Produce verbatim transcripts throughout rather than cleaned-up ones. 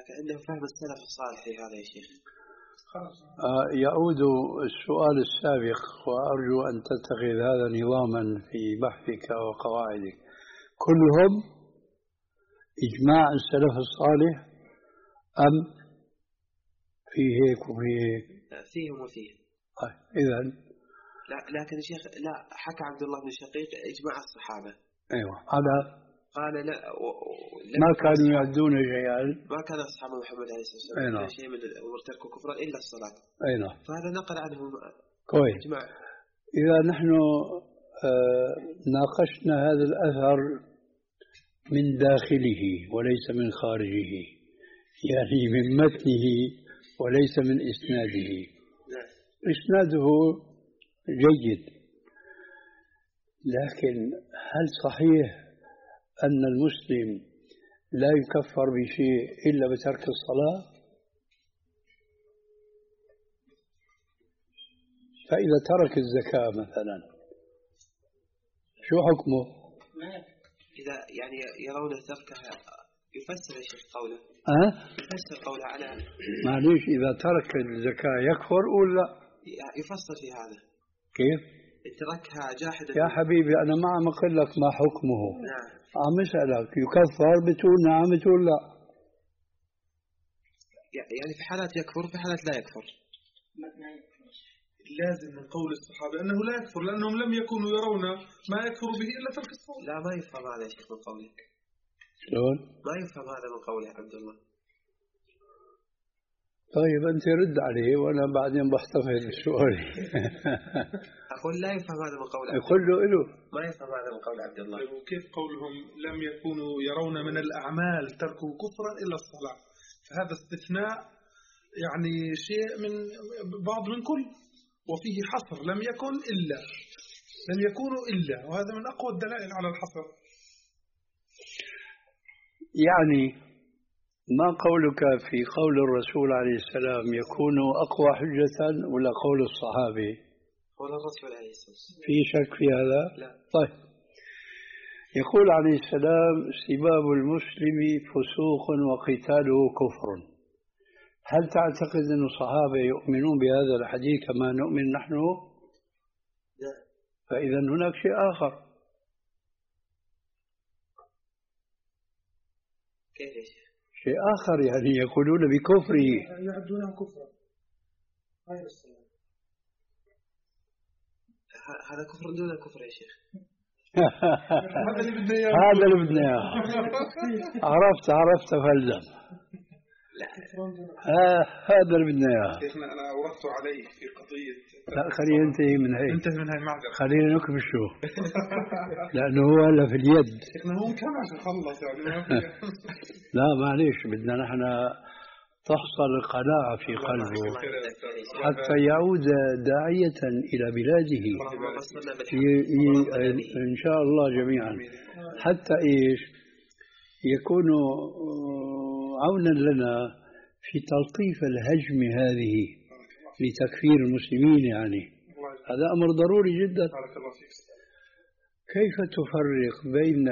لكن عنده فهم السلف الصالح في هذا يا شيخ. آه يعود السؤال السابق، وأرجو أن تتخذ هذا نظاما في بحثك وقواعدك. كلهم إجماع السلف الصالح أم في هيك وفي هيك؟ فيهم وفيه. آه إذن لا لكن يا شيخ لا، حكى عبد الله بن شقيق إجماع الصحابة. أيوة على قال لا و... ما كانوا يعدون شيئا، ما كان أصحاب محمد عليه الصلاة والسلام أيوة شيء من الأمور تركوا كفرا إلا الصلاة. أيوة فهذا نقل عنهم كويس. إجماع. إذا نحن آه ناقشنا هذا الأثر من داخله وليس من خارجه، يعني من متنه وليس من إسناده. إسناده جيد، لكن هل صحيح أن المسلم لا يكفر بشيء إلا بترك الصلاة؟ فإذا ترك الزكاة مثلا شو حكمه؟ إذا يعني يرون تركها يفسر يا شيخ قوله. أه؟ يفسر قوله على معليش، إذا ترك الزكاة يكفر ولا؟ يفسر في هذا. كيف؟ تركها جاحدا. يا حبيبي أنا ما عم أقول لك ما حكمه. نعم. عم أسألك يكفر، بتقول نعم بتقول لا. يعني في حالات يكفر في حالات لا يكفر. لازم من قول الصحابة أنه لا يكفر، لأنهم لم يكونوا يرون ما يكفر به إلا ترك الصلاة. لا ما يفهم هذا يا شيخ من قولك. شلون؟ ما يفهم هذا من قوله عبد الله. طيب أنت رد عليه وأنا بعدين بحتفظ بسؤالي. أقول لا يفهم هذا من قول. يقول له إله ما يفهم هذا من قول عبد الله. وكيف قولهم لم يكونوا يرون من الأعمال تركوا كفرا إلا الصلاة؟ فهذا استثناء يعني شيء من بعض من كل، وفيه حصر لم يكن إلا، لم يكونوا إلا، وهذا من أقوى الدلائل على الحصر. يعني ما قولك في قول الرسول عليه السلام يكون أقوى حجة ولا قول الصحابي؟ قول الرسول عليه السلام. في شك في هذا؟ لا. طيب، يقول عليه السلام سباب المسلم فسوق وقتاله كفر. هل تعتقد أن الصحابة يؤمنون بهذا الحديث كما نؤمن نحن؟ لا. فإذا هناك شيء آخر. كيف يا شيخ؟ شيء آخر، يعني يقولون بكفره، يعدونه كفرا غير الصلاة. هذا كفر دون كفر يا شيخ. هذا اللي بدنا اياه. هذا اللي بدنا اياه. عرفت عرفت فلزم. آه هذا اللي بدنا اياه. شيخنا انا اوردت عليه في قضيه. لا خلينا ننتهي من هي. انتهي من هاي معذره. خلينا نكبشه. لانه هو هلا في اليد. شيخنا هو كم عشان خلص يعني ما في. لا معليش، بدنا نحن تحصل القناعة في قلبه حتى يعود داعية إلى بلاده إن شاء الله جميعا، حتى إيش يكون عونا لنا في تلطيف الهجم هذه لتكفير المسلمين. يعني هذا أمر ضروري جدا. كيف تفرق بين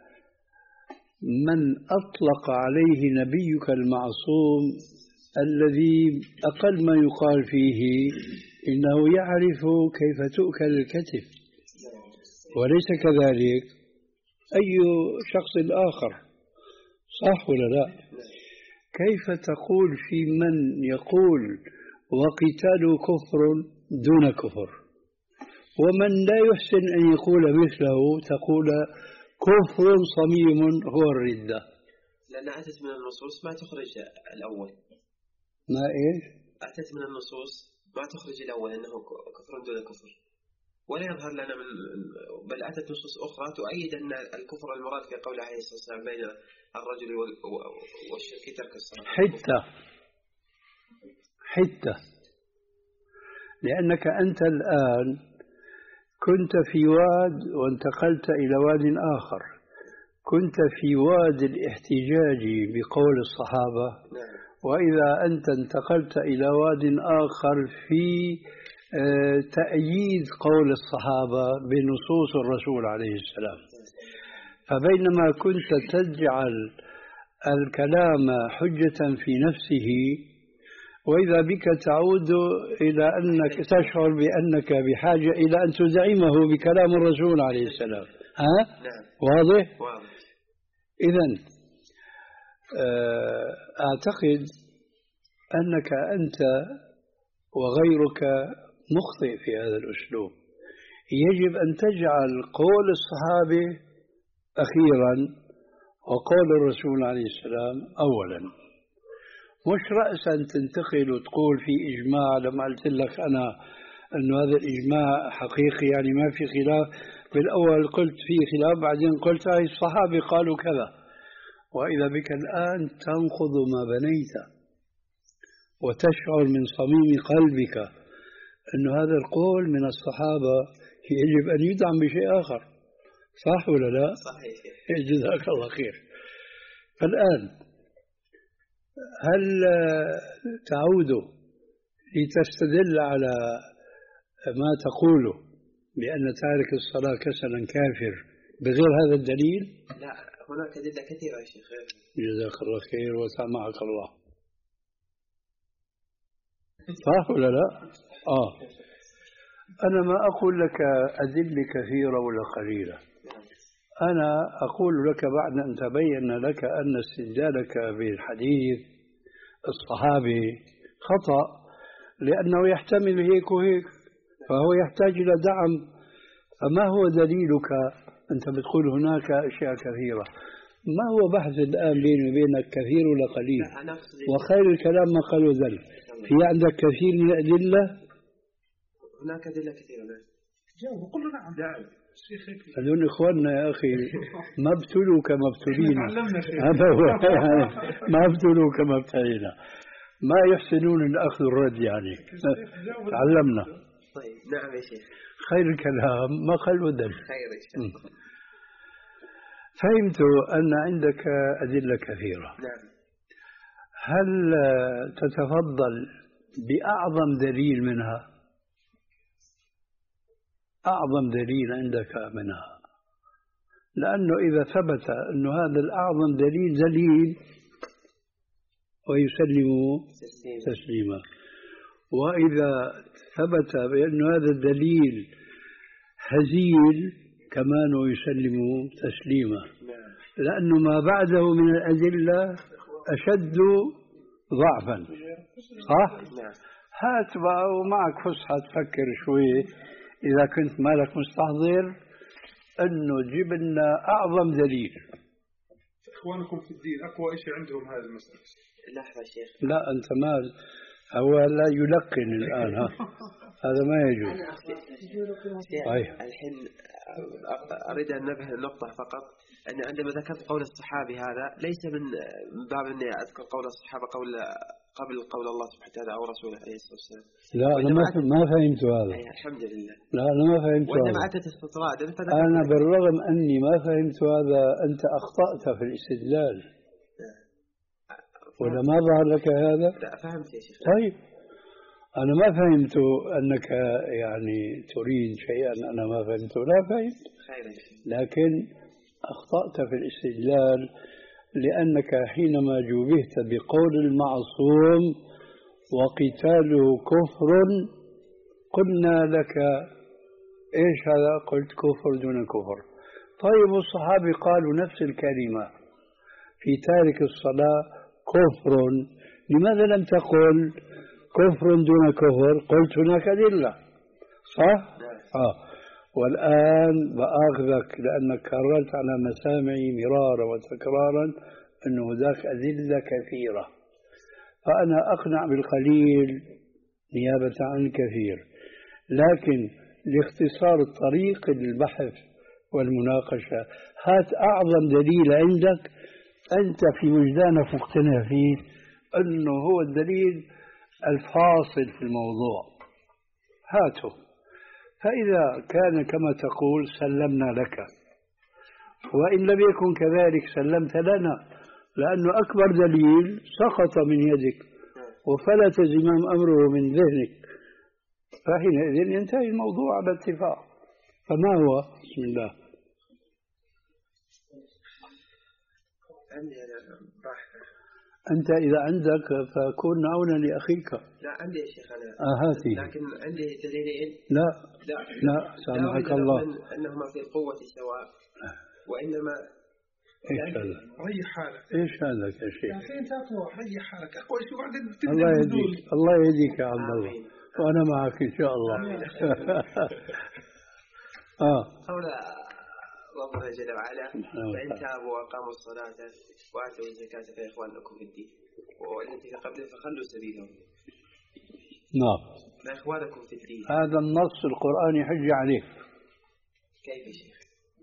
من أطلق عليه نبيك المعصوم الذي أقل ما يقال فيه إنه يعرف كيف تؤكل الكتف، وليس كذلك أي شخص آخر، صح ولا لا؟ كيف تقول في من يقول وقتال كفر دون كفر، ومن لا يحسن أن يقول مثله تقول كفر صميم هو الردة؟ لأن أتت من النصوص ما تخرج الأول. ما إيش؟ أتت من النصوص ما تخرج الأول أنه كفر دون كفر، ولا يظهر لنا من، بل أتت نصوص أخرى تؤيد أن الكفر المراد في قول عليه الصلاة والسلام بين الرجل والشرك ترك الصلاة. حتى حتى لأنك أنت الآن كنت في واد وانتقلت إلى واد آخر، كنت في واد الاحتجاج بقول الصحابة، وإذا أنت انتقلت إلى واد آخر في تأييد قول الصحابة بنصوص الرسول عليه السلام. فبينما كنت تجعل الكلام حجة في نفسه، وإذا بك تعود إلى أنك تشعر بأنك بحاجة إلى أن تدعمه بكلام الرسول عليه السلام. ها؟ نعم. واضح؟ واضح. إذن أعتقد أنك أنت وغيرك مخطئ في هذا الأسلوب. يجب أن تجعل قول الصحابة أخيرا وقول الرسول عليه السلام أولا، مش رأسا تنتقل وتقول في إجماع. لما قلت لك أنا أنه هذا الإجماع حقيقي يعني ما في خلاف، بالأول قلت في خلاف، بعدين قلت هاي الصحابة قالوا كذا، وإذا بك الآن تنقض ما بنيت وتشعر من صميم قلبك أن هذا القول من الصحابة يجب أن يدعم بشيء آخر. صح ولا لا؟ صحيح. جزاك الله خير. فالآن هل تعود لتستدل على ما تقوله بأن تارك الصلاة كسلا كافر بغير هذا الدليل؟ لا، هناك أدلة كثيرة يا شيخ. جزاك الله خير وسامحك الله. صح ولا لا؟ آه أنا ما أقول لك أدلة كثيرة ولا قليلة، أنا أقول لك بعد أن تبين لك أن استدلالك بالحديث الصحابي خطأ، لأنه يحتمل هيك وهيك، فهو يحتاج إلى دعم. فما هو دليلك؟ أنت بتقول هناك أشياء كثيرة، ما هو بحث الآن بيني وبينك كثير ولا قليل؟ وخير الكلام ما قالوا ذل. في عندك كثير من الأدلة؟ هناك أدلة كثيرة. جاوب قل نعم. نعم. هذول إخواننا يا أخي ما ابتلوا كما ابتلينا. هذا هو يعني ما ابتلوا كما ابتلينا، ما يحسنون الأخذ والرد يعني. تعلمنا. طيب نعم يا شيخ. خير الكلام ما قل ودل. خير إن شاء الله. فهمت أن عندك أدلة كثيرة. نعم. هل تتفضل بأعظم دليل منها؟ أعظم دليل عندك منها، لأنه إذا ثبت أن هذا الأعظم دليل دليل ويسلم تسليما، وإذا ثبت بأن هذا الدليل هزيل كمان يسلم تسليما، لأنه ما بعده من الأدلة أشد ضعفا. صح؟ هات بقى ومعك فسحة تفكر شوي إذا كنت مالك مستحضر أنه جيب لنا أعظم دليل. إخوانكم في الدين أقوى شيء عندهم هذه المسألة. لحظة شيخ. لا أنت مال هو لا يلقن الآن. ها هذا ما يجوز. طيب الحين أريد أن ننبه النقطة فقط، أن عندما ذكرت قول الصحابي هذا ليس من باب أني أذكر قول الصحابة قول قبل قول الله سبحانه وتعالى أو رسوله عليه الصلاة والسلام. لا أنا ما ما فهمت هذا. أي الحمد لله. لا أنا ما فهمت هذا. وإنما أتت استطراد. أنا بالرغم أني ما فهمت هذا أنت أخطأت في الاستدلال. ولا ما ظهر لك هذا؟ لا فهمت يا شيخ. طيب أنا ما فهمت أنك يعني تريد شيئا أنا ما فهمته. لا فهمت. لكن أخطأت في الاستدلال، لأنك حينما جوبهت بقول المعصوم وقتاله كفر قلنا لك إيش هذا؟ قلت كفر دون كفر. طيب الصحابة قالوا نفس الكلمة في تارك الصلاة كفر، لماذا لم تقل كفر دون كفر؟ قلت هناك أدلة. صح؟ آه. والآن بآخذك لأنك كررت على مسامعي مرارا وتكرارا أن هناك أدلة كثيرة، فأنا أقنع بالقليل نيابة عن الكثير. لكن لاختصار الطريق للبحث والمناقشة هات أعظم دليل عندك أنت في وجدانك مقتنع فيه أنه هو الدليل الفاصل في الموضوع، هاته. فإذا كان كما تقول سلمنا لك، وإن لم يكن كذلك سلمت لنا، لأنه أكبر دليل سقط من يدك وفلت زمام أمره من ذهنك، فحينئذ ينتهي الموضوع على اتفاق. فما هو؟ بسم الله. عندي أنا باحث. أنت إذا عندك فكون عونا لأخيك. لا عندي يا شيخ أنا. آه هاتي. لكن عندي دليلين. لا لا لا سامحك الله. أنهما في القوة سواء وإنما. إيش هذا؟ ريح حالك. إيش هذا يا شيخ؟ يا أخي أنت أقوى ريح حالك أقوى شو بعدين. الله يهديك الله يهديك يا عبد الله. وأنا معك إن شاء الله. آه. قول الله جل وعلا فإن تابوا وأقاموا الصلاة وآتوا الزكاة فإخوانكم في الدين والتي قبله فخلوا سبيلهم. نعم. فإخوانكم في الدين. هذا النص القرآني حجة عليك. كيف يا شيخ؟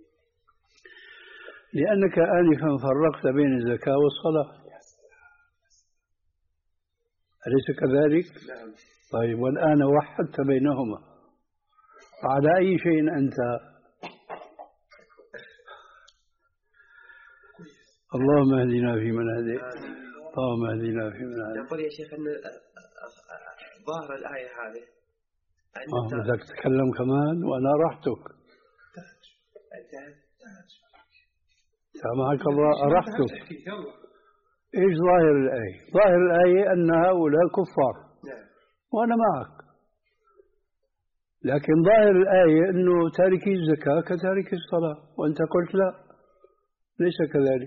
لأنك آنفا فرقت بين الزكاة والصلاة. أليس كذلك؟ نعم. طيب والآن وحدت بينهما. على أي شيء أنت؟ اللهم اهدنا فيمن هديت. اللهم اهدنا فيمن هديت. يقول يا شيخ أن ظاهر الآية هذه. آه بدك تتكلم كمان وأنا راحتك. سامحك الله أرحتك. إيش ظاهر الآية؟ ظاهر الآية أن هؤلاء كفار. نعم. وأنا معك. لكن ظاهر الآية أنه تاركي الزكاة كتارك الصلاة وأنت قلت لا ليس كذلك.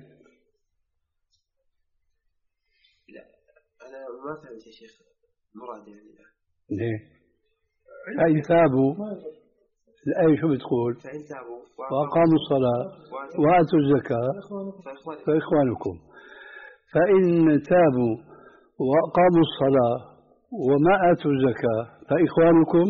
لا أنا ما فهمت يا شيخ مراد يعني. ليه؟ فإن تابوا الآية شو بتقول؟ فإن تابوا وأقاموا الصلاة وآتوا الزكاة فإخوانكم. فإن تابوا وأقاموا الصلاة وما آتوا الزكاة فإخوانكم.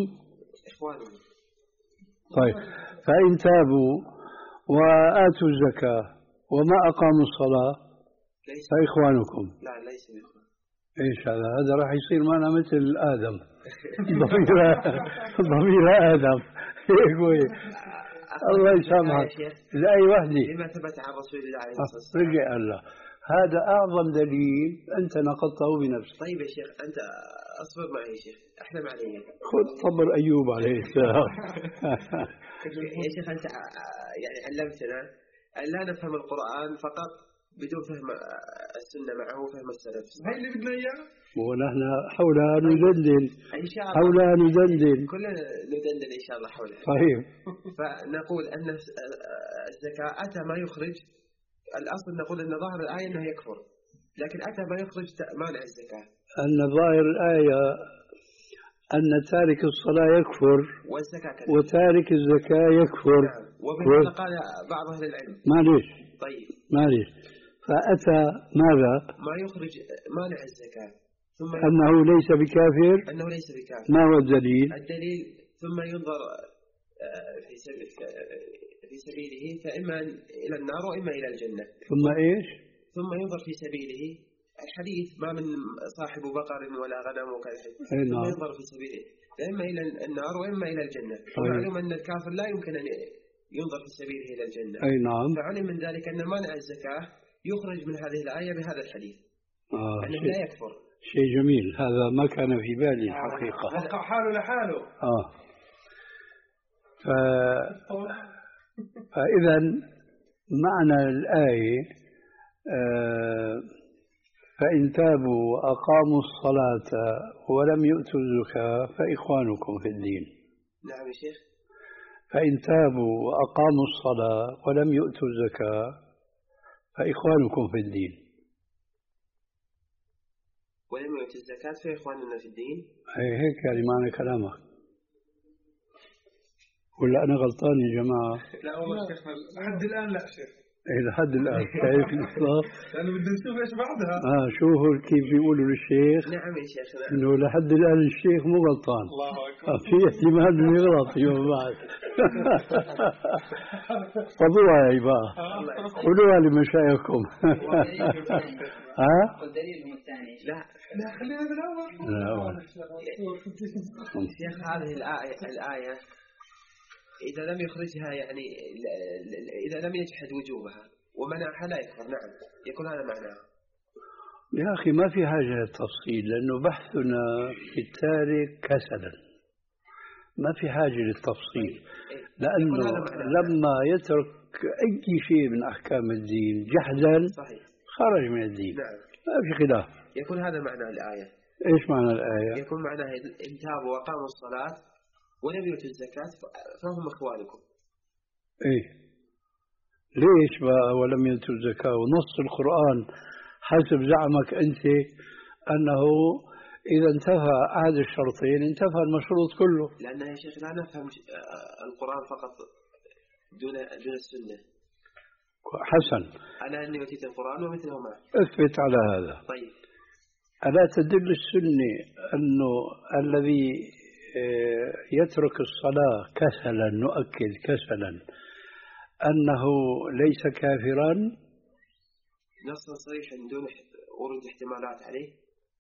طيب فإن تابوا وآتوا الزكاة وما أقاموا الصلاة فإخوانكم. لا ليس بإخوان. إيش هذا؟ هذا راح يصير معنا مثل آدم. ضمير ضمير آدم هيك هو. الله يسامحك. الآية وحدة. لما ثبت عن رسول الله عليه الصلاة والسلام. رجع الله. هذا أعظم دليل أنت نقضته بنفسك. طيب يا شيخ أنت أصبر معي يا شيخ أحلم علي. خذ صبر أيوب عليه السلام. يا شيخ أنت يعني علمتنا أن لا نفهم القرآن فقط بدون فهم السنة معه وفهم السلف. هاي اللي بدنا إياه. ونحن حولها ندندن. إن شاء الله. حولها ندندن. كلنا ندندن إن شاء الله حولها. طيب. فنقول أن الزكاة أتى ما يخرج. الأصل نقول أن ظاهر الآية أنه يكفر لكن أتى ما يخرج مانع الزكاة. أن ظاهر الآية أن تارك الصلاة يكفر وتارك الزكاة يكفر. نعم. وبهذا قال بعض أهل العلم. معليش. طيب. معليش. فأتى ماذا؟ ما يخرج مانع الزكاة. ثم أنه ليس بكافر. أنه ليس بكافر. ما هو الدليل؟ الدليل ثم ينظر في سبيل في سبيله فإما إلى النار وإما إلى الجنة. ثم إيش؟ ثم ينظر في سبيله الحديث ما من صاحب بقر ولا غنم وكذا. ثم ينظر في سبيله فإما إلى النار وإما إلى الجنة. ومعلوم أن الكافر لا يمكن أن ينظر في سبيله إلى الجنة. أي نعم. فعلم من ذلك أن مانع الزكاة يخرج من هذه الآية بهذا الحديث. آه أنه لا يكفر. شيء جميل هذا ما كان في بالي الحقيقة. وقع حاله لحاله. آه. ف... فإذا معنى الآية آه فإن تابوا وأقاموا الصلاة ولم يؤتوا الزكاة فإخوانكم في الدين. نعم يا شيخ. فإن تابوا وأقاموا الصلاة ولم يؤتوا الزكاة فإخوانكم في الدين. ولم يؤتوا الزكاة فإخواننا في الدين. هيك يعني معنى كلامك. ولا أنا غلطان يا جماعة؟ لا والله شيخنا لحد الآن لا شيخ. إيه لحد الآن شايف الإصلاح؟ لأنه بدنا نشوف إيش بعدها. آه شوفوا كيف بيقولوا للشيخ. نعم يا شيخ. إنه لحد الآن الشيخ مو غلطان. الله أكبر. آه في احتمال إنه يغلط يوم بعد. خذوها يا عباد. قولوها لمشايخكم. ها؟ والدليل الثاني. لا لا خلينا بالأول. لا. شيخ هذه الآية الآية إذا لم يخرجها يعني إذا لم يجحد وجوبها ومنعها لا يكفر. نعم يكون هذا معناه. يا أخي ما في حاجة للتفصيل لأنه بحثنا في التارك كسلا ما في حاجة للتفصيل لأنه لما يترك أي شيء من أحكام الدين جحدا خرج من الدين. نعم. ما في خلاف. يكون هذا معنى الآية. إيش معنى الآية؟ يكون معناها إن تابوا وقاموا الصلاة ولم يؤتوا الزكاة فهم إخوانكم. إيه ليش بقى ولم يؤتوا الزكاة؟ ونص القرآن حسب زعمك أنت أنه إذا انتفى أحد الشرطين انتفى المشروط كله. لأن يا شيخ لا نفهم القرآن فقط دون دون السنة. حسن. أنا أني أتيت القرآن ومثله معه. اثبت على هذا. طيب. ألا تدل السنة أنه الذي يترك الصلاة كسلا، نؤكد كسلا، أنه ليس كافرا؟ نص صريح دون ورود احتمالات عليه.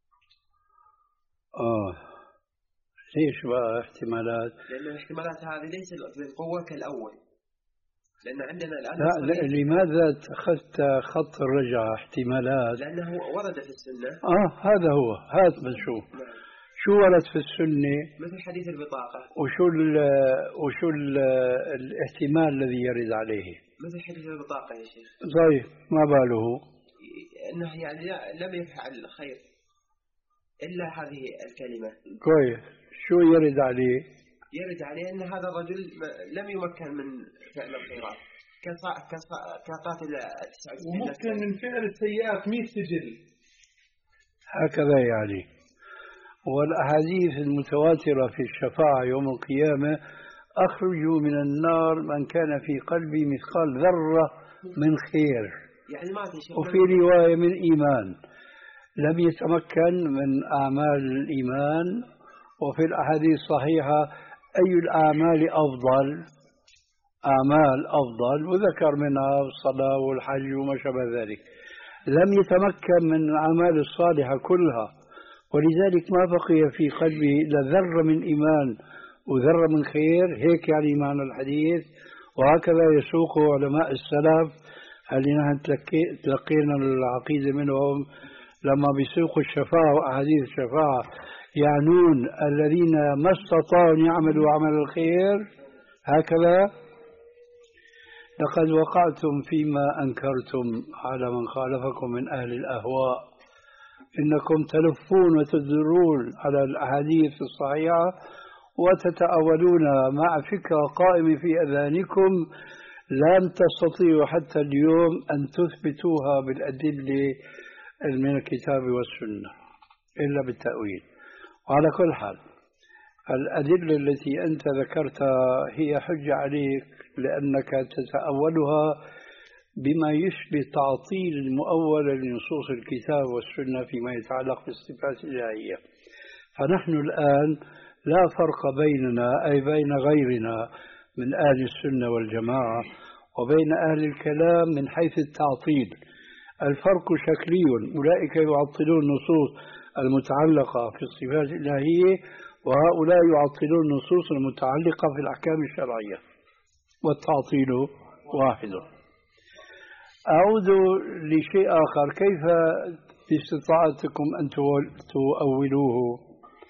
آه ليش بقى احتمالات؟ لأن الاحتمالات هذه ليست بالقوة كالأول. لأن عندنا الآن لا, لا لماذا اتخذت خط الرجعة احتمالات؟ لأنه ورد في السنة. آه هذا هو، هات بنشوف. نعم. شو ورد في السنة؟ مثل حديث البطاقة. وشو ال وشو ال الاحتمال الذي يرد عليه؟ مثل حديث البطاقة يا شيخ. طيب ما باله؟ أنه يعني لم يفعل الخير إلا هذه الكلمة. كويس. شو يرد عليه؟ يرد عليه أن هذا الرجل لم يمكن من فعل الخيرات كقاتل التسعة وستين. وممكن من فعل السيئات مئة سجل. هكذا يعني. والأحاديث المتواترة في الشفاعة يوم القيامة أخرجوا من النار من كان في قلبي مثقال ذرة من خير، يعني ما تشوف. وفي رواية من إيمان، لم يتمكن من أعمال الإيمان. وفي الأحاديث الصحيحة أي الأعمال أفضل؟ أعمال أفضل، وذكر منها الصلاة والحج وما شابه ذلك. لم يتمكن من الأعمال الصالحة كلها، ولذلك ما بقي في قلبه إلا ذرة من إيمان وذرة من خير. هيك يعني معنى الحديث. وهكذا يسوق علماء السلف اللي نحن تلقينا العقيدة منهم لما بيسوقوا الشفاعة وأحاديث الشفاعة، يعنون الذين ما استطاعوا يعملوا عمل الخير. هكذا لقد وقعتم فيما أنكرتم على من خالفكم من أهل الأهواء، إنكم تلفون وتدرون على الأحاديث الصحيحة وتتأولون مع فكرة قائمة في أذهانكم لم تستطيعوا حتى اليوم أن تثبتوها بالأدلة من الكتاب والسنة إلا بالتأويل. وعلى كل حال الأدلة التي أنت ذكرتها هي حجة عليك لأنك تتأولها بما يشبه تعطيل المؤول لنصوص الكتاب والسنة فيما يتعلق بالصفات الإلهية. فنحن الآن لا فرق بيننا أي بين غيرنا من أهل السنة والجماعة وبين أهل الكلام من حيث التعطيل. الفرق شكلي، أولئك يعطلون النصوص المتعلقة في الصفات الإلهية وهؤلاء يعطلون النصوص المتعلقة في الأحكام الشرعية، والتعطيل واحد. أعود لشيء آخر، كيف باستطاعتكم أن تؤولوه؟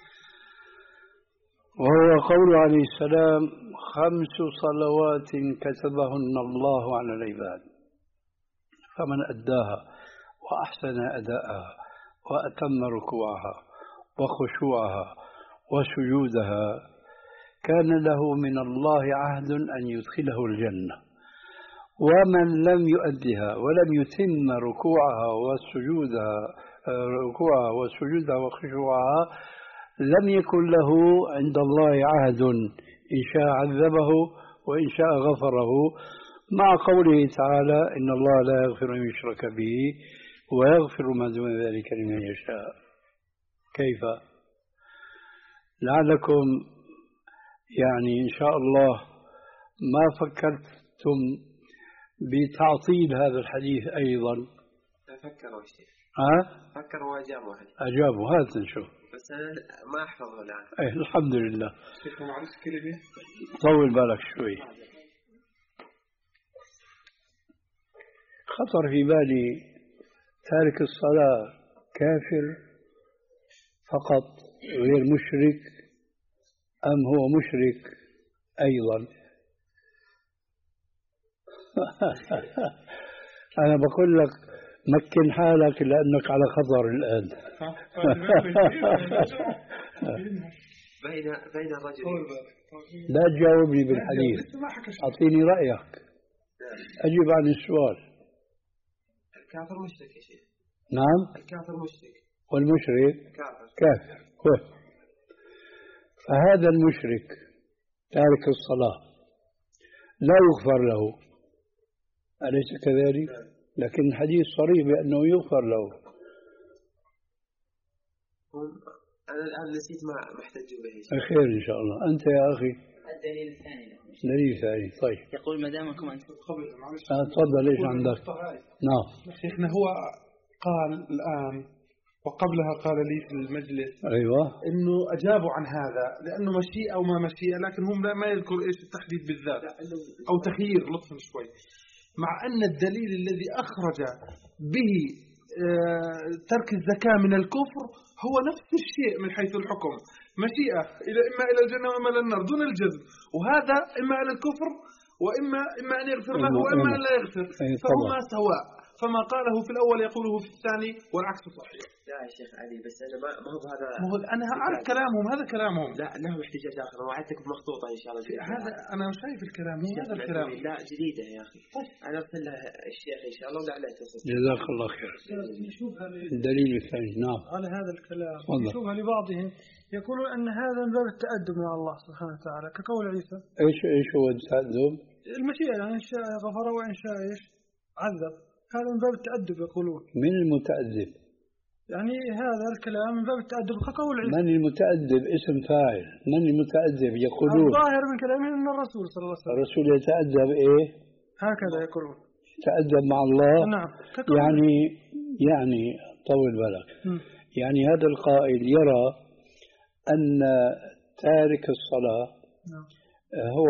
وهو قول عليه السلام: خمس صلوات كتبهن الله على العباد، فمن أداها وأحسن أداءها وأتم ركوعها وخشوعها وسجودها كان له من الله عهد أن يدخله الجنة. ومن لم يؤدها ولم يتم ركوعها وسجودها ركوعها وسجودها وخشوعها لم يكن له عند الله عهد، إن شاء عذبه وإن شاء غفره، مع قوله تعالى: إن الله لا يغفر أن يشرك به ويغفر ما دون ذلك لمن يشاء. كيف؟ لعلكم يعني إن شاء الله ما فكرتم بتعطيل هذا الحديث أيضا. فكروا شيء. ها؟ فكروا وأجابوا. أجابوا، هات نشوف. بس أنا ما أحفظه الآن. إيه الحمد لله. معلش كلمة. طول بالك شوي. خطر في بالي تارك الصلاة كافر فقط غير مشرك أم هو مشرك أيضا؟ أنا بقول لك مكن حالك لأنك على خطر الآن. بين بين الرجل لا تجاوبني بالحديث، أعطيني رأيك، أجب عن السؤال. الكافر مشرك يا شيخ. نعم الكافر مشرك والمشرك كافر. كافر. فهذا المشرك تارك الصلاة لا يغفر له، أليس كذلك؟ لكن الحديث صريح بأنه يغفر له. أنا الآن نسيت ما محتاج به. خير إن شاء الله. أنت يا أخي الدليل الثاني. دليل ثاني. طيب يقول ما دامكم أنتم آه تفضل. إيش عندك؟ نعم شيخنا هو قال الآن وقبلها قال لي في المجلس أيوة إنه أجابوا عن هذا لأنه مشيئة أو ما مشيئة، لكن هم ما يذكر إيش التحديد بالذات أو تخيير لطفا شوي، مع أن الدليل الذي أخرج به ترك الزكاة من الكفر هو نفس الشيء من حيث الحكم، مشيئة إلى إما إلى الجنة وإما إلى النار دون الجزم، وهذا إما إلى الكفر وإما إما أن يغفر له وإما أن لا يغفر، فهما سواء، فما قاله في الأول يقوله في الثاني والعكس صحيح. لا يا شيخ علي بس أنا ما ما هو هذا. ما هو أنا أعرف كلامهم، هذا كلامهم. لا لهم احتجاج آخر، وعدتك بمخطوطة إن شاء الله. هذا أنا شايف الكلام، هذا الكلام. لا جديدة يا أخي. أنا أرسل له الشيخ إن شاء الله ولعله تصل. جزاك الله خير. الدليل الثاني. نعم على هذا الكلام يشوفها لبعضهم يقولون أن هذا من باب التأدب مع الله سبحانه وتعالى كقول عيسى. إيش إيش هو التأدب؟ المشيئة يعني إن شاء غفر وإن شاء إيش عذب، هذا من باب التأدب يقولون. من المتأدب؟ يعني هذا الكلام من باب التأدب كقول عيسى. من المتأدب اسم فاعل، من المتأدب يقولون. الظاهر من كلامهم أن الرسول صلى الله عليه وسلم. الرسول يتأدب إيه؟ هكذا يقولون. يتأدب مع الله. نعم. يعني يعني طول بالك. م. يعني هذا القائل يرى أن تارك الصلاة نعم. هو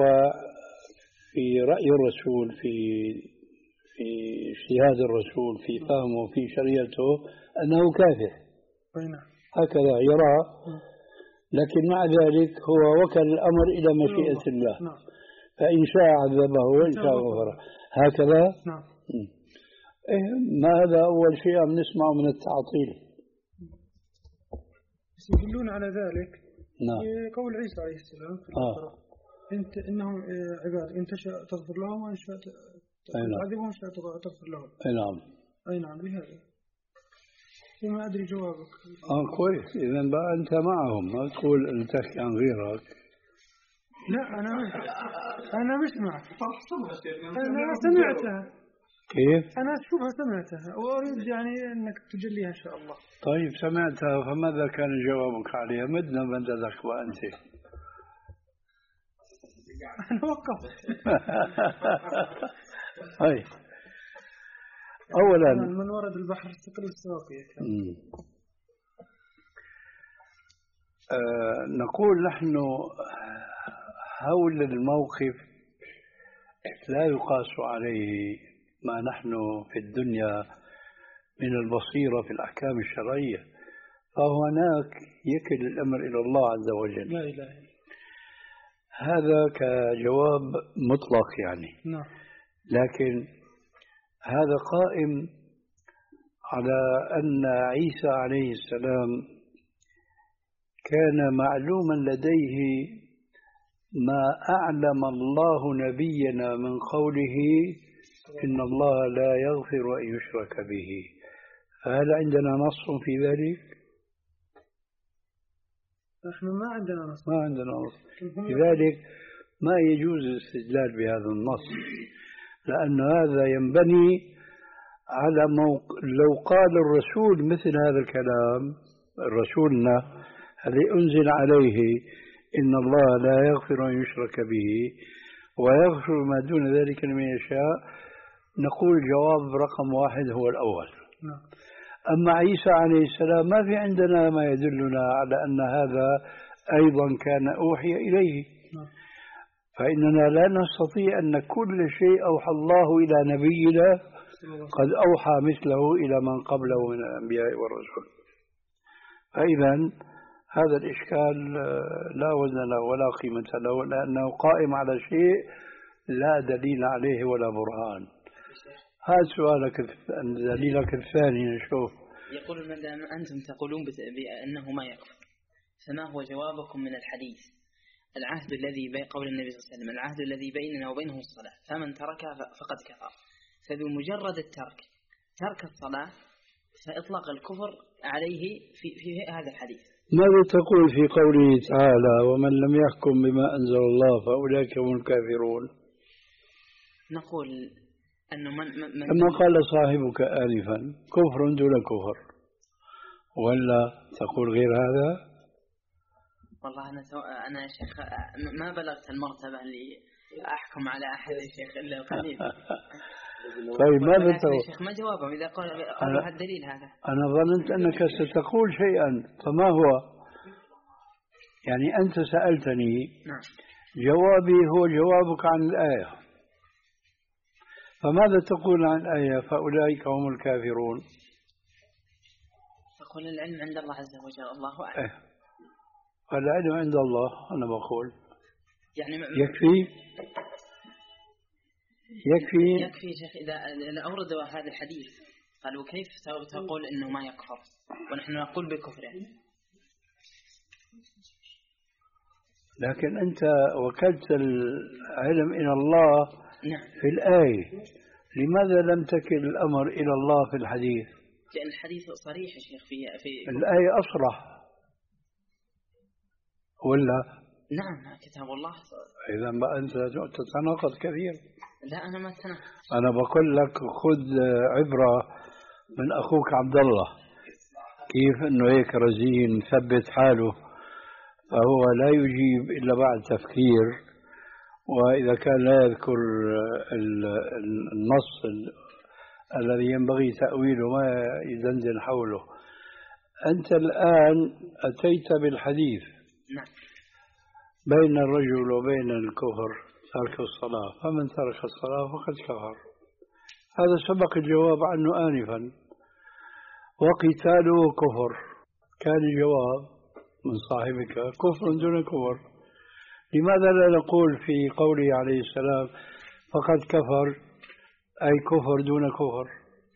في رأي الرسول في في اجتهاد الرسول في فهمه في شريعته أنه كافر. هكذا يرى، لكن مع ذلك هو وكل الأمر إلى مشيئة الله، فإن شاء عذبه وإن شاء غفره. هكذا إيه ما هذا أول شيء عم نسمعه من التعطيل. يدلون على ذلك نعم. قول عيسى عليه السلام في آه. انت انهم عباد ان تشاء تغفر لهم وان شاء تعذبهم وان شاء تغفر لهم. اي نعم. اي نعم بهذا. وما ادري جوابك. اه كويس، اذا بقى انت معهم، ما تقول ان تحكي عن غيرك. لا انا مش انا مش معك. انا سمعتها. كيف؟ انا شوفها سمعتها واريد يعني انك تجليها ان شاء الله. طيب سمعتها، فماذا كان جوابك عليها؟ مدنا بندك وانت. أنا وقفت. هاي أولا من ورد البحر استقل السواقي. آه نقول نحن حول الموقف لا يقاس عليه ما نحن في الدنيا من البصيرة في الأحكام الشرعية، فهناك يكل الأمر إلى الله عز وجل. لا إله إلا هذا كجواب مطلق يعني. نعم. لكن هذا قائم على أن عيسى عليه السلام كان معلوما لديه ما أعلم الله نبينا من قوله إن الله لا يغفر أن يشرك به. فهل عندنا نص في ذلك؟ نحن ما عندنا نص. ما عندنا نص. لذلك ما يجوز الاستدلال بهذا النص، لأن هذا ينبني على موق... لو قال الرسول مثل هذا الكلام، رسولنا الذي أنزل عليه إن الله لا يغفر أن يشرك به ويغفر ما دون ذلك لمن يشاء، نقول جواب رقم واحد هو الأول. أما عيسى عليه السلام ما في عندنا ما يدلنا على أن هذا أيضا كان أوحي إليه، فإننا لا نستطيع أن كل شيء أوحى الله إلى نبينا قد أوحى مثله إلى من قبله من الأنبياء والرسل. فإذا هذا الإشكال لا وزن له ولا قيمة له، لأنه قائم على شيء لا دليل عليه ولا برهان. هذا سؤالك دليلك الثاني نشوف. يقول ما دام أنتم تقولون بأنه ما يكفر، فما هو جوابكم من الحديث العهد الذي بين قول النبي صلى الله عليه وسلم العهد الذي بيننا وبينه الصلاة فمن تركها فقد كفر، فبمجرد الترك ترك الصلاة فإطلاق الكفر عليه في, في هذا الحديث. ماذا تقول في قوله تعالى ومن لم يحكم بما أنزل الله فأولئك هم الكافرون؟ نقول أنه من, من كما قال صاحبك آنفا كفر دون كفر، ولا تقول غير هذا؟ والله أنا سو... أنا يا شيخ ما بلغت المرتبة اللي أحكم على أحد يا شيخ إلا القليل. طيب ماذا تقول؟ يا شيخ ما جوابهم إذا قال قالوا الدليل هذا؟ أنا ظننت أنك ستقول شيئا، فما هو؟ يعني أنت سألتني. نعم. جوابي هو جوابك عن الآية، فماذا تقول عن الآية فأولئك هم الكافرون؟ تقول العلم عند الله عز وجل الله أعلم. إيه. العلم عند الله أنا بقول يعني يكفي يكفي يكفي شيخ إذا أوردوا هذا الحديث قالوا كيف تقول إنه ما يكفر ونحن نقول بالكفر يعني. لكن أنت وكلت العلم إلى الله. نعم. في الآية، لماذا لم تكل الأمر إلى الله في الحديث؟ لأن الحديث صريح يا شيخ في في الآية أصرح ولا؟ نعم كتاب الله. إذا ما أنت تتناقض كثير. لا أنا ما أتناقض. أنا بقول لك خذ عبرة من أخوك عبد الله كيف إنه هيك رزين ثبت حاله، فهو لا يجيب إلا بعد تفكير، وإذا كان لا يذكر النص الذي ينبغي تأويله ما يدندن حوله. أنت الآن أتيت بالحديث. نعم. بين الرجل وبين الكفر ترك الصلاة، فمن ترك الصلاة فقد كفر. هذا سبق الجواب عنه آنفا. وقتاله كفر، كان الجواب من صاحبك كفر دون كفر. لماذا لا نقول في قوله عليه السلام فقد كفر أي كفر دون كفر؟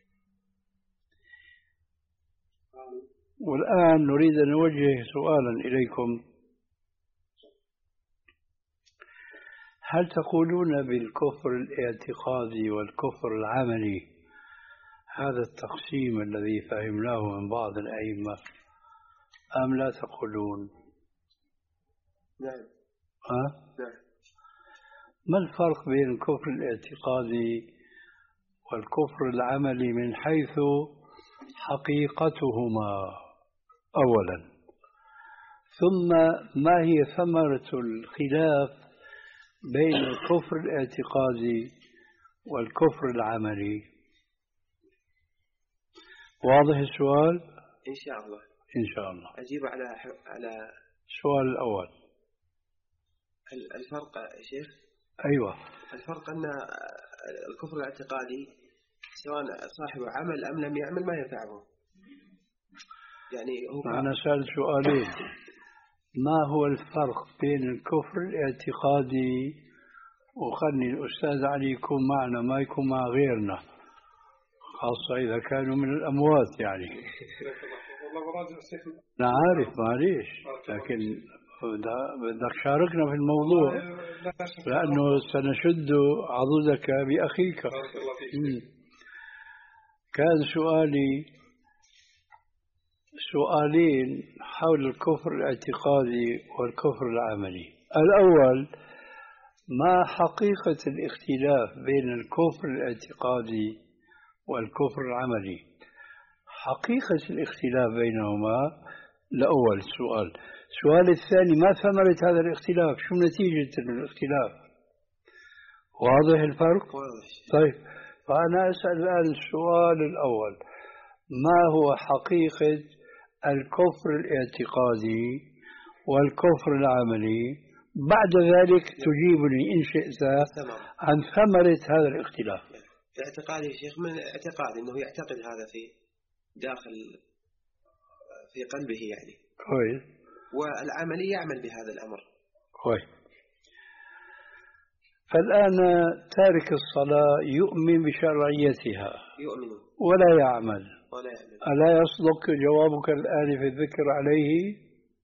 والآن نريد أن نوجه سؤالا إليكم. هل تقولون بالكفر الاعتقادي والكفر العملي هذا التقسيم الذي فهمناه من بعض الأئمة أم لا تقولون؟ نعم. ها؟ نعم. ما الفرق بين الكفر الاعتقادي والكفر العملي من حيث حقيقتهما أولا، ثم ما هي ثمرة الخلاف بين الكفر الاعتقادي والكفر العملي؟ واضح السؤال؟ إن شاء الله. إن شاء الله. أجيب على على السؤال الأول. الفرق يا شيخ. أيوة. الفرق أن الكفر الاعتقادي سواء صاحب عمل أم لم يعمل ما ينفعه. يعني هو أنا سألت سؤالين. ما هو الفرق بين الكفر الاعتقادي، وخلني الأستاذ علي يكون معنا ما يكون مع غيرنا، خاصة إذا كانوا من الأموات يعني. أنا عارف معليش، لكن بدك شاركنا في الموضوع لأنه سنشد عضدك بأخيك. كان سؤالي سؤالين حول الكفر الاعتقادي والكفر العملي. الأول، ما حقيقة الاختلاف بين الكفر الاعتقادي والكفر العملي؟ حقيقة الاختلاف بينهما الأول السؤال. السؤال الثاني، ما ثمرة هذا الاختلاف؟ شو نتيجة الاختلاف؟ واضح الفرق؟ واضح. طيب، فأنا أسأل الآن السؤال الأول، ما هو حقيقة الكفر الاعتقادي والكفر العملي؟ بعد ذلك تجيبني إن شئت عن ثمرة هذا الاختلاف. الاعتقاد يا شيخ من اعتقاد أنه يعتقد هذا في داخل في قلبه يعني. كويس. والعملي يعمل بهذا الأمر. كويس. فالآن تارك الصلاة يؤمن بشرعيتها يؤمن ولا يعمل ولا يعمل. ألا يصدق جوابك الآن في الذكر عليه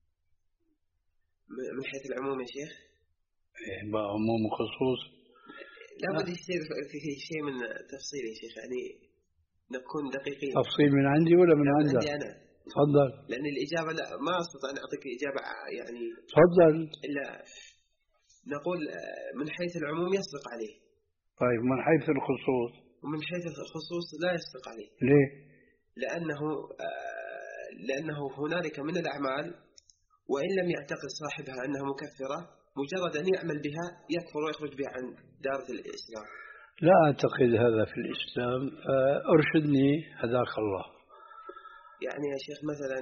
من حيث العموم يا شيخ؟ إيه بقى عموم وخصوص لابد يصير في شيء من تفصيل يا شيخ، يعني نكون دقيقين. تفصيل من عندي ولا من عندك؟ عندي أنا. تفضل. لأن الإجابة لا ما أستطيع أن أعطيك إجابة يعني. تفضل. إلا نقول من حيث العموم يصدق عليه. طيب من حيث الخصوص؟ ومن حيث الخصوص لا يصدق عليه. ليه؟ لأنه لأنه هنالك من الأعمال وإن لم يعتقد صاحبها أنها مكفرة مجرد أن يعمل بها يكفر ويخرج بها عن دائرة الإسلام. لا أعتقد هذا في الإسلام، فأرشدني هداك الله. يعني يا شيخ مثلا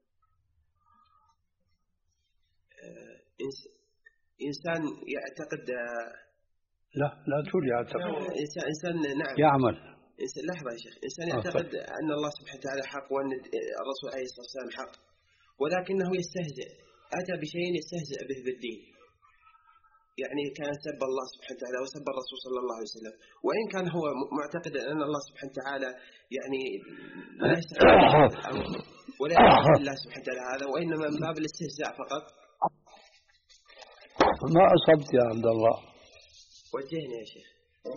إنسان يعتقد لا لا تقول يعتقد إنسان, إنسان نعم يعمل إنسان لحظة يا شيخ إنسان يعتقد آه أن الله سبحانه وتعالى حق وأن الرسول عليه الصلاة والسلام حق ولكنه يستهزئ أتى بشيء يستهزئ به بالدين، يعني كان سب الله سبحانه وتعالى وسب الرسول صلى الله عليه وسلم، وإن كان هو معتقد أن الله سبحانه وتعالى يعني لا يستحق ولا يستحق الله سبحانه وتعالى هذا وإنما من باب الاستهزاء فقط. ما أصبت يا عبد الله. وجهني يا شيخ.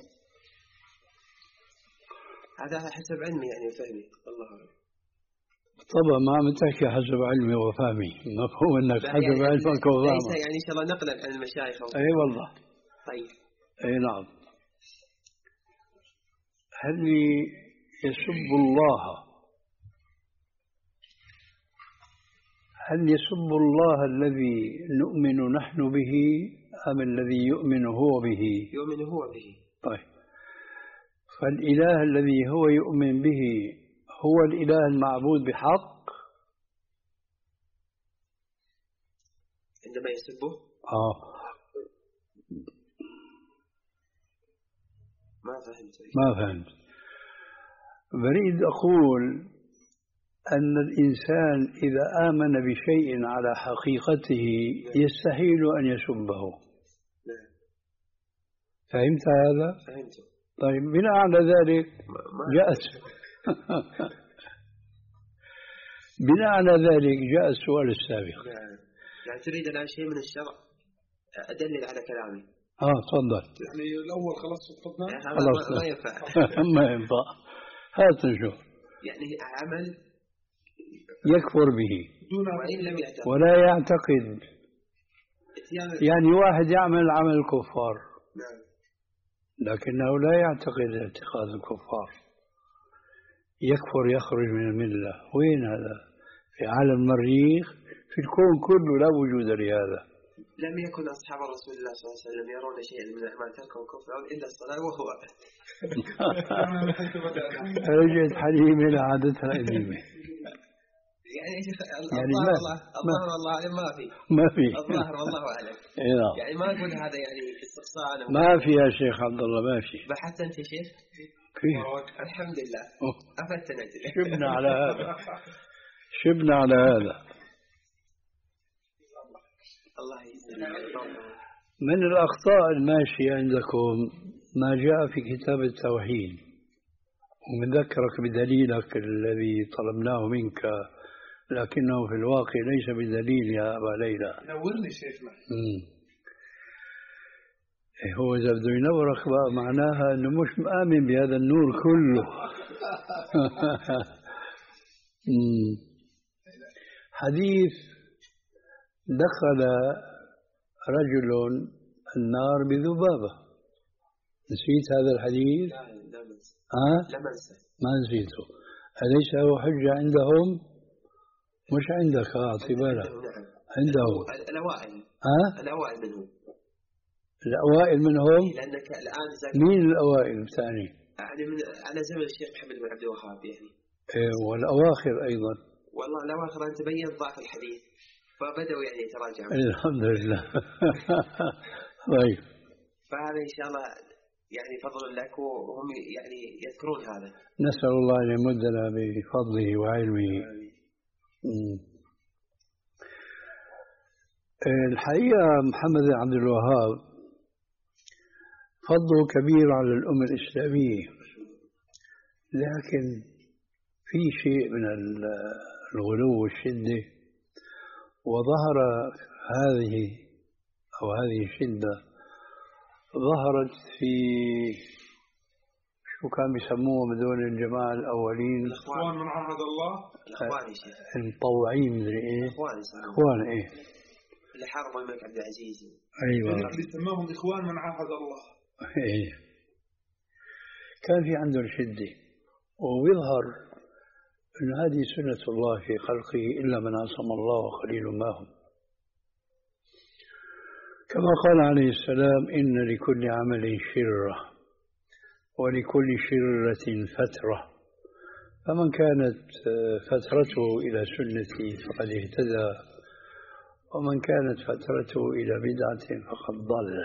هذا حسب علمي يعني وفهمي الله أعلم. طبعا ما عم تحكي حسب علمي وفهمي، مفهوم انك حسب يعني علمك وفهمك. ليس يعني ان شاء الله نقلا عن المشايخ. اي والله. طيب. اي نعم. هل يسب الله هل يسب الله الذي نؤمن نحن به ام الذي يؤمن هو به؟ يؤمن هو به. طيب. فالاله الذي هو يؤمن به هو الإله المعبود بحق عندما يسبه؟ آه ما فهمت. ما فهمت. بريد أقول أن الإنسان إذا آمن بشيء على حقيقته يستحيل أن يسبه. نعم. فهمت هذا؟ فهمت. طيب بناء على ذلك جاءت بناء على ذلك جاء السؤال السابق. نعم. يعني تريد الآن شيء من الشرع أدلل على كلامي. آه تفضل. يعني الأول خلاص فقدنا. خلاص ما ينفع. ما ينفع. هات نشوف. يعني عمل يكفر به دون وإن لم يعتقد. ولا يعتقد. يعني واحد يعمل عمل الكفار. نعم. لكنه لا يعتقد اعتقاد الكفار. يكفر يخرج من الملة. وين هذا؟ في عالم المريخ في الكون كله لا وجود لهذا. لم يكن أصحاب رسول الله صلى الله عليه وسلم يرون شيئا من أعمال تركهم كفرا إلا الصلاة وهو رجعت حليمة لعادتها قديمة. يعني يعني الظاهر ما والله الظاهر والله أعلم ما في ما في الظاهر والله أعلم. يعني ما أقول هذا يعني استقصاء. ما في يا شيخ عبد الله ما في. بحثت أنت يا شيخ؟ فيه. الحمد لله. أفدتنا. شبنا على هذا. شبنا على هذا. الله يسلمك. من الأخطاء الماشية عندكم ما جاء في كتاب التوحيد ومذكرك بدليلك الذي طلبناه منك لكنه في الواقع ليس بدليل يا أبا ليلى. نورني شيخنا. هو إذا بده ينورك بقى معناها أنه مش مآمن بهذا النور كله. حديث دخل رجل النار بذبابة. نسيت هذا الحديث؟ لا لا منسى. أه؟ لا منسى. ما نسيته. أليس هو حجة عندهم؟ مش عندك أعطي بالك. نعم. عنده. الأوائل. أه؟ الأوائل منهم. الأوائل منهم؟ لأنك الآن مين الأوائل الثاني؟ يعني من على زمن الشيخ محمد بن عبد الوهاب يعني. إيه والأواخر أيضا. والله الأواخر أن تبين ضعف الحديث فبدأوا يعني يتراجعوا. الحمد لله. طيب. فهذا إن شاء الله يعني فضل لك وهم يعني يذكرون هذا. نسأل الله أن يمدنا بفضله وعلمه. الحقيقة محمد بن عبد الوهاب فضله كبير على الأمة الإسلامية، لكن في شيء من الغلو والشدة، وظهر هذه أو هذه الشدة ظهرت في شو كان بيسموه بدون الجماعة الأولين، الإخوان من عهد الله، الإخوان المطوعين مدري إيه، إخوان إخوان إيه اللي حاربوا الملك عبد العزيز، أيوة اللي سماهم إخوان من عهد الله. إيه كان في عندهم شدة، ويظهر أن هذه سنة الله في خلقه إلا من عصم الله وقليل ما هم، كما قال عليه السلام: إن لكل عمل شرة ولكل شرة فترة، فمن كانت فترته إلى سنتي فقد اهتدى، ومن كانت فترته إلى بدعة فقد ضل.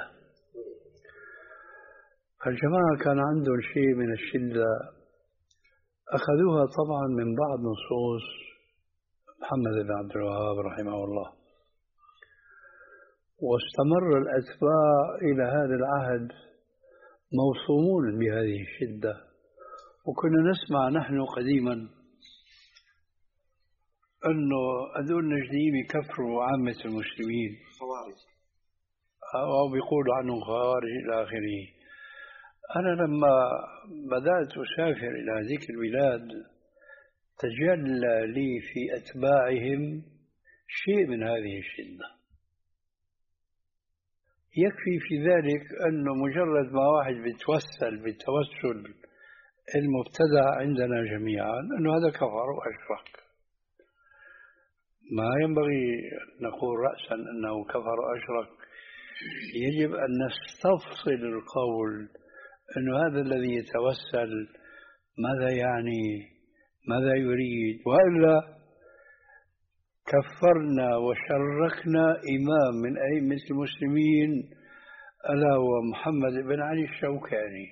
فالجماعة كان عندهم شيء من الشدة، أخذوها طبعا من بعض نصوص محمد بن عبد الوهاب رحمه الله، واستمر الأتباع إلى هذا العهد موصومون بهذه الشدة. وكنا نسمع نحن قديما أنه هذول النجديين يكفروا عامة المسلمين، خوارج، أو بيقولوا عنهم خوارج إلى آخره. أنا لما بدأت أسافر إلى هذه البلاد تجلى لي في أتباعهم شيء من هذه الشدة. يكفي في ذلك أنه مجرد ما واحد بيتوسل بالتوسل المبتدع عندنا جميعا أنه هذا كفر وأشرك. ما ينبغي أن نقول رأسا أنه كفر وأشرك، يجب أن نستفصل القول أنه هذا الذي يتوسل ماذا يعني، ماذا يريد، وإلا كفرنا وشركنا إمام من أئمة المسلمين ألا هو محمد بن علي الشوكاني،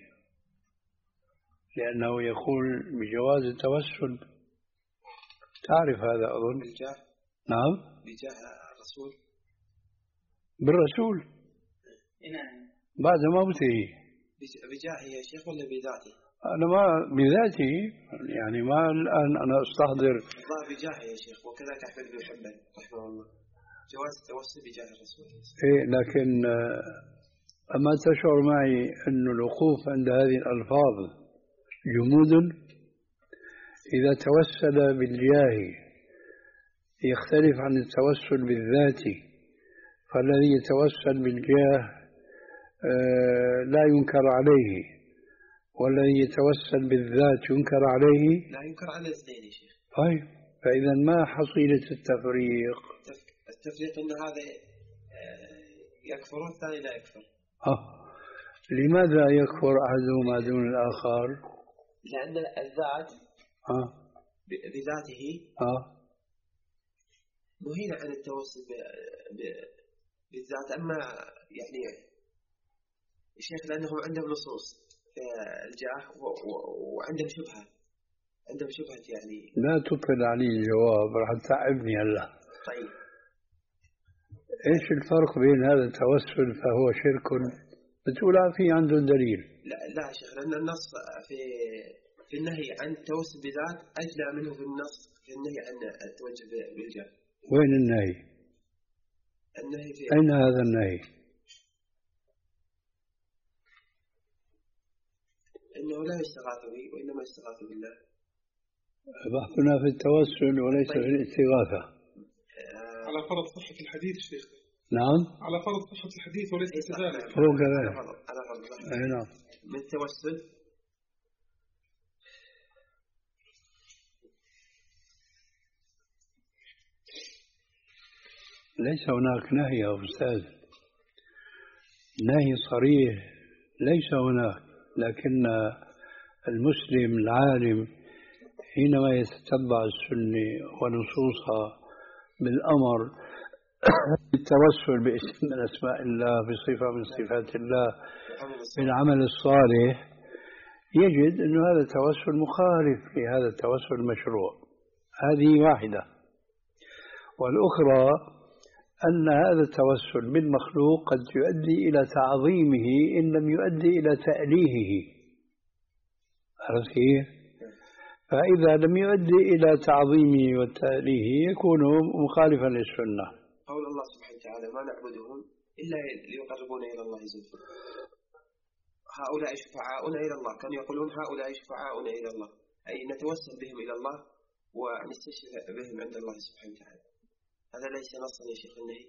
لأنه يقول بجواز التوسل. تعرف هذا أظن؟ بالجاه. نعم، بجاه الرسول، بالرسول نعم، بعد موته. بجاهه يا شيخ ولا بذاته؟ أنا ما بذاته، يعني ما الآن أنا أستحضر. الله بجاهه يا شيخ، وكذلك أحمد بن حنبل رحمه الله جواز التوسل بجاه الرسول. إيه، لكن أما تشعر معي أن الوقوف عند هذه الألفاظ جمود؟ إذا توسل بالجاه يختلف عن التوسل بالذات، فالذي يتوسل بالجاه لا ينكر عليه، والذي يتوسل بالذات ينكر عليه. لا ينكر على الاثنين يا شيخ. طيب، فإذا ما حصيلة التفريق؟ التفريق أن هذا يكفر والثاني لا يكفر. آه. لماذا يكفر أحدهما دون الآخر؟ لأن الذات آه. بذاته آه. نهينا عن التوسل بالذات. أما يعني الشيخ لأنهم عندهم نصوص الجاه وعندهم شبهة، عندهم شبهة يعني. لا تطل علي الجواب، راح تعبني هلا. طيب، ايش الفرق بين هذا التوسل فهو شرك بتقول في عنده دليل؟ لا لا يا شيخ، لأن النص في في النهي عن التوسل بذات أجلى منه في النص في النهي عن التوجه بالجاه. وين النهي؟ النهي في أين هذا النهي؟ إنه لا يستغاث به وإنما يستغاث بالله. بحثنا في التوسل وليس طيب. في الاستغاثة. آه على فرض صحة الحديث شيخ. نعم، على فرض صحة الحديث وليس كذلك. هو كذلك. على فرض صحة. أي نعم. من التوسل ليس هناك نهي يا أستاذ، نهي صريح ليس هناك، لكن المسلم العالم حينما يتتبع السنة ونصوصها بالأمر بالتوسل باسم من أسماء الله، بصفة من صفات الله، بالعمل الصالح، يجد أن هذا التوسل مخالف لهذا التوسل المشروع. هذه واحدة. والأخرى أن هذا التوسل بالمخلوق قد يؤدي إلى تعظيمه إن لم يؤدي إلى تأليهه. عرفت كيف؟ فإذا لم يؤدي إلى تعظيمه والتأليه يكون مخالفا للسنة. قول الله سبحانه وتعالى ما نعبدهم إلا ليقربونا إلى الله زلفى. هؤلاء شفعاؤنا إلى الله، كانوا يقولون هؤلاء شفعاؤنا إلى الله، أي نتوسل بهم إلى الله ونستشفع بهم عند الله سبحانه وتعالى. هذا ليس نصا يا شيخ النهي.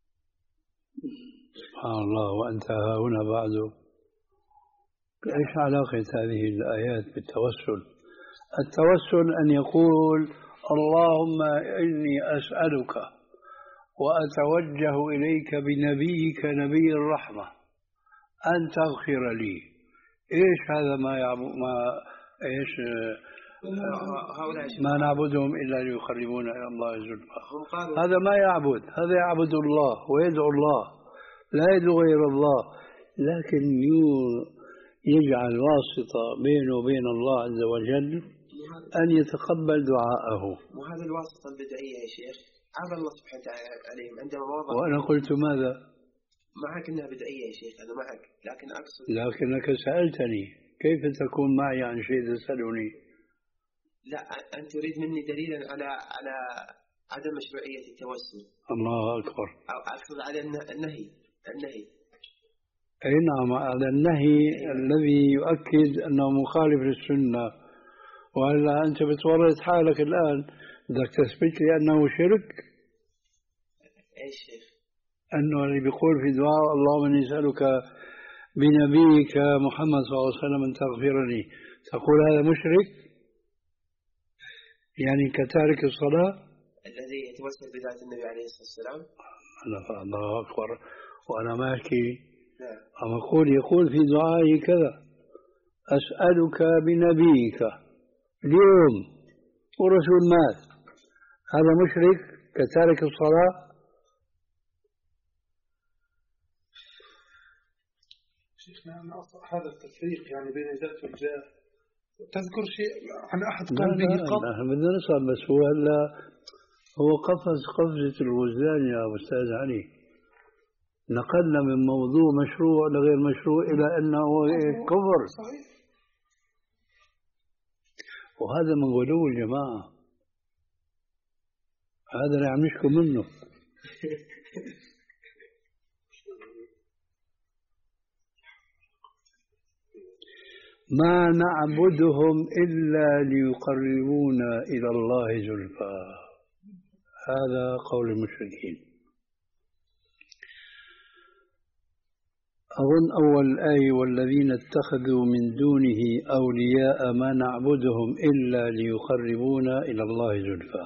سبحان الله. وأنت هنا بعد إيش علاقة هذه الآيات بالتوسل؟ التوسل أن يقول اللهم إني أسألك وأتوجه إليك بنبيك نبي الرحمة أن تغفر لي. إيش هذا ما يعبد ما إيش ما نعبدهم إلا ليقربونا إلى الله زلفى. هذا ما يعبد، هذا يعبد الله ويدعو الله، لا يدعو غير الله، لكن يجعل واسطة بينه وبين الله عز وجل أن يتقبل دعاءه. وهذا الواسطة البدعية يا شيخ عاب الله سبحانه وتعالى عليهم عندما وضع. وأنا قلت ماذا؟ معك أنها بدعية يا شيخ، أنا معك، لكن أقصد لكنك سألتني كيف تكون معي عن شيء تسألني. لا، أنت تريد مني دليلا على على عدم مشروعية التوسل. الله أكبر. أو أقصد على النهي النهي أي نعم، على النهي الذي يؤكد أنه مخالف للسنة. وهلا أنت بتورط حالك الآن بدك تثبت لي أنه شرك. إيش شيخ؟ أنه اللي بيقول في دعاء اللهم إني أسألك بنبيك محمد صلى الله عليه وسلم أن تغفرني، تقول هذا مشرك؟ يعني كتارك الصلاة الذي يتوسل بذات النبي عليه الصلاة والسلام. الله أكبر. وأنا ماشي أما أقول يقول في دعائي كذا أسألك بنبيك اليوم ورسول مات، هذا مشرك كتارك الصلاة؟ شيخنا أنا هذا التفريق يعني بين الذات والجاه، تذكر شيء عن أحد قال به قط؟ نحن بدنا نسأل، بس هو هلا هو قفز قفزة الوزدان يا أستاذ علي. نقلنا من موضوع مشروع لغير مشروع إلى أنه كفر. صحيح. وهذا من غلو الجماعة، هذا اللي عم نشكو منه. ما نعبدهم إلا ليقربونا إلى الله زلفى، هذا قول المشركين. أظن أول آية والذين اتخذوا من دونه أولياء ما نعبدهم إلا ليقربونا إلى الله زلفى.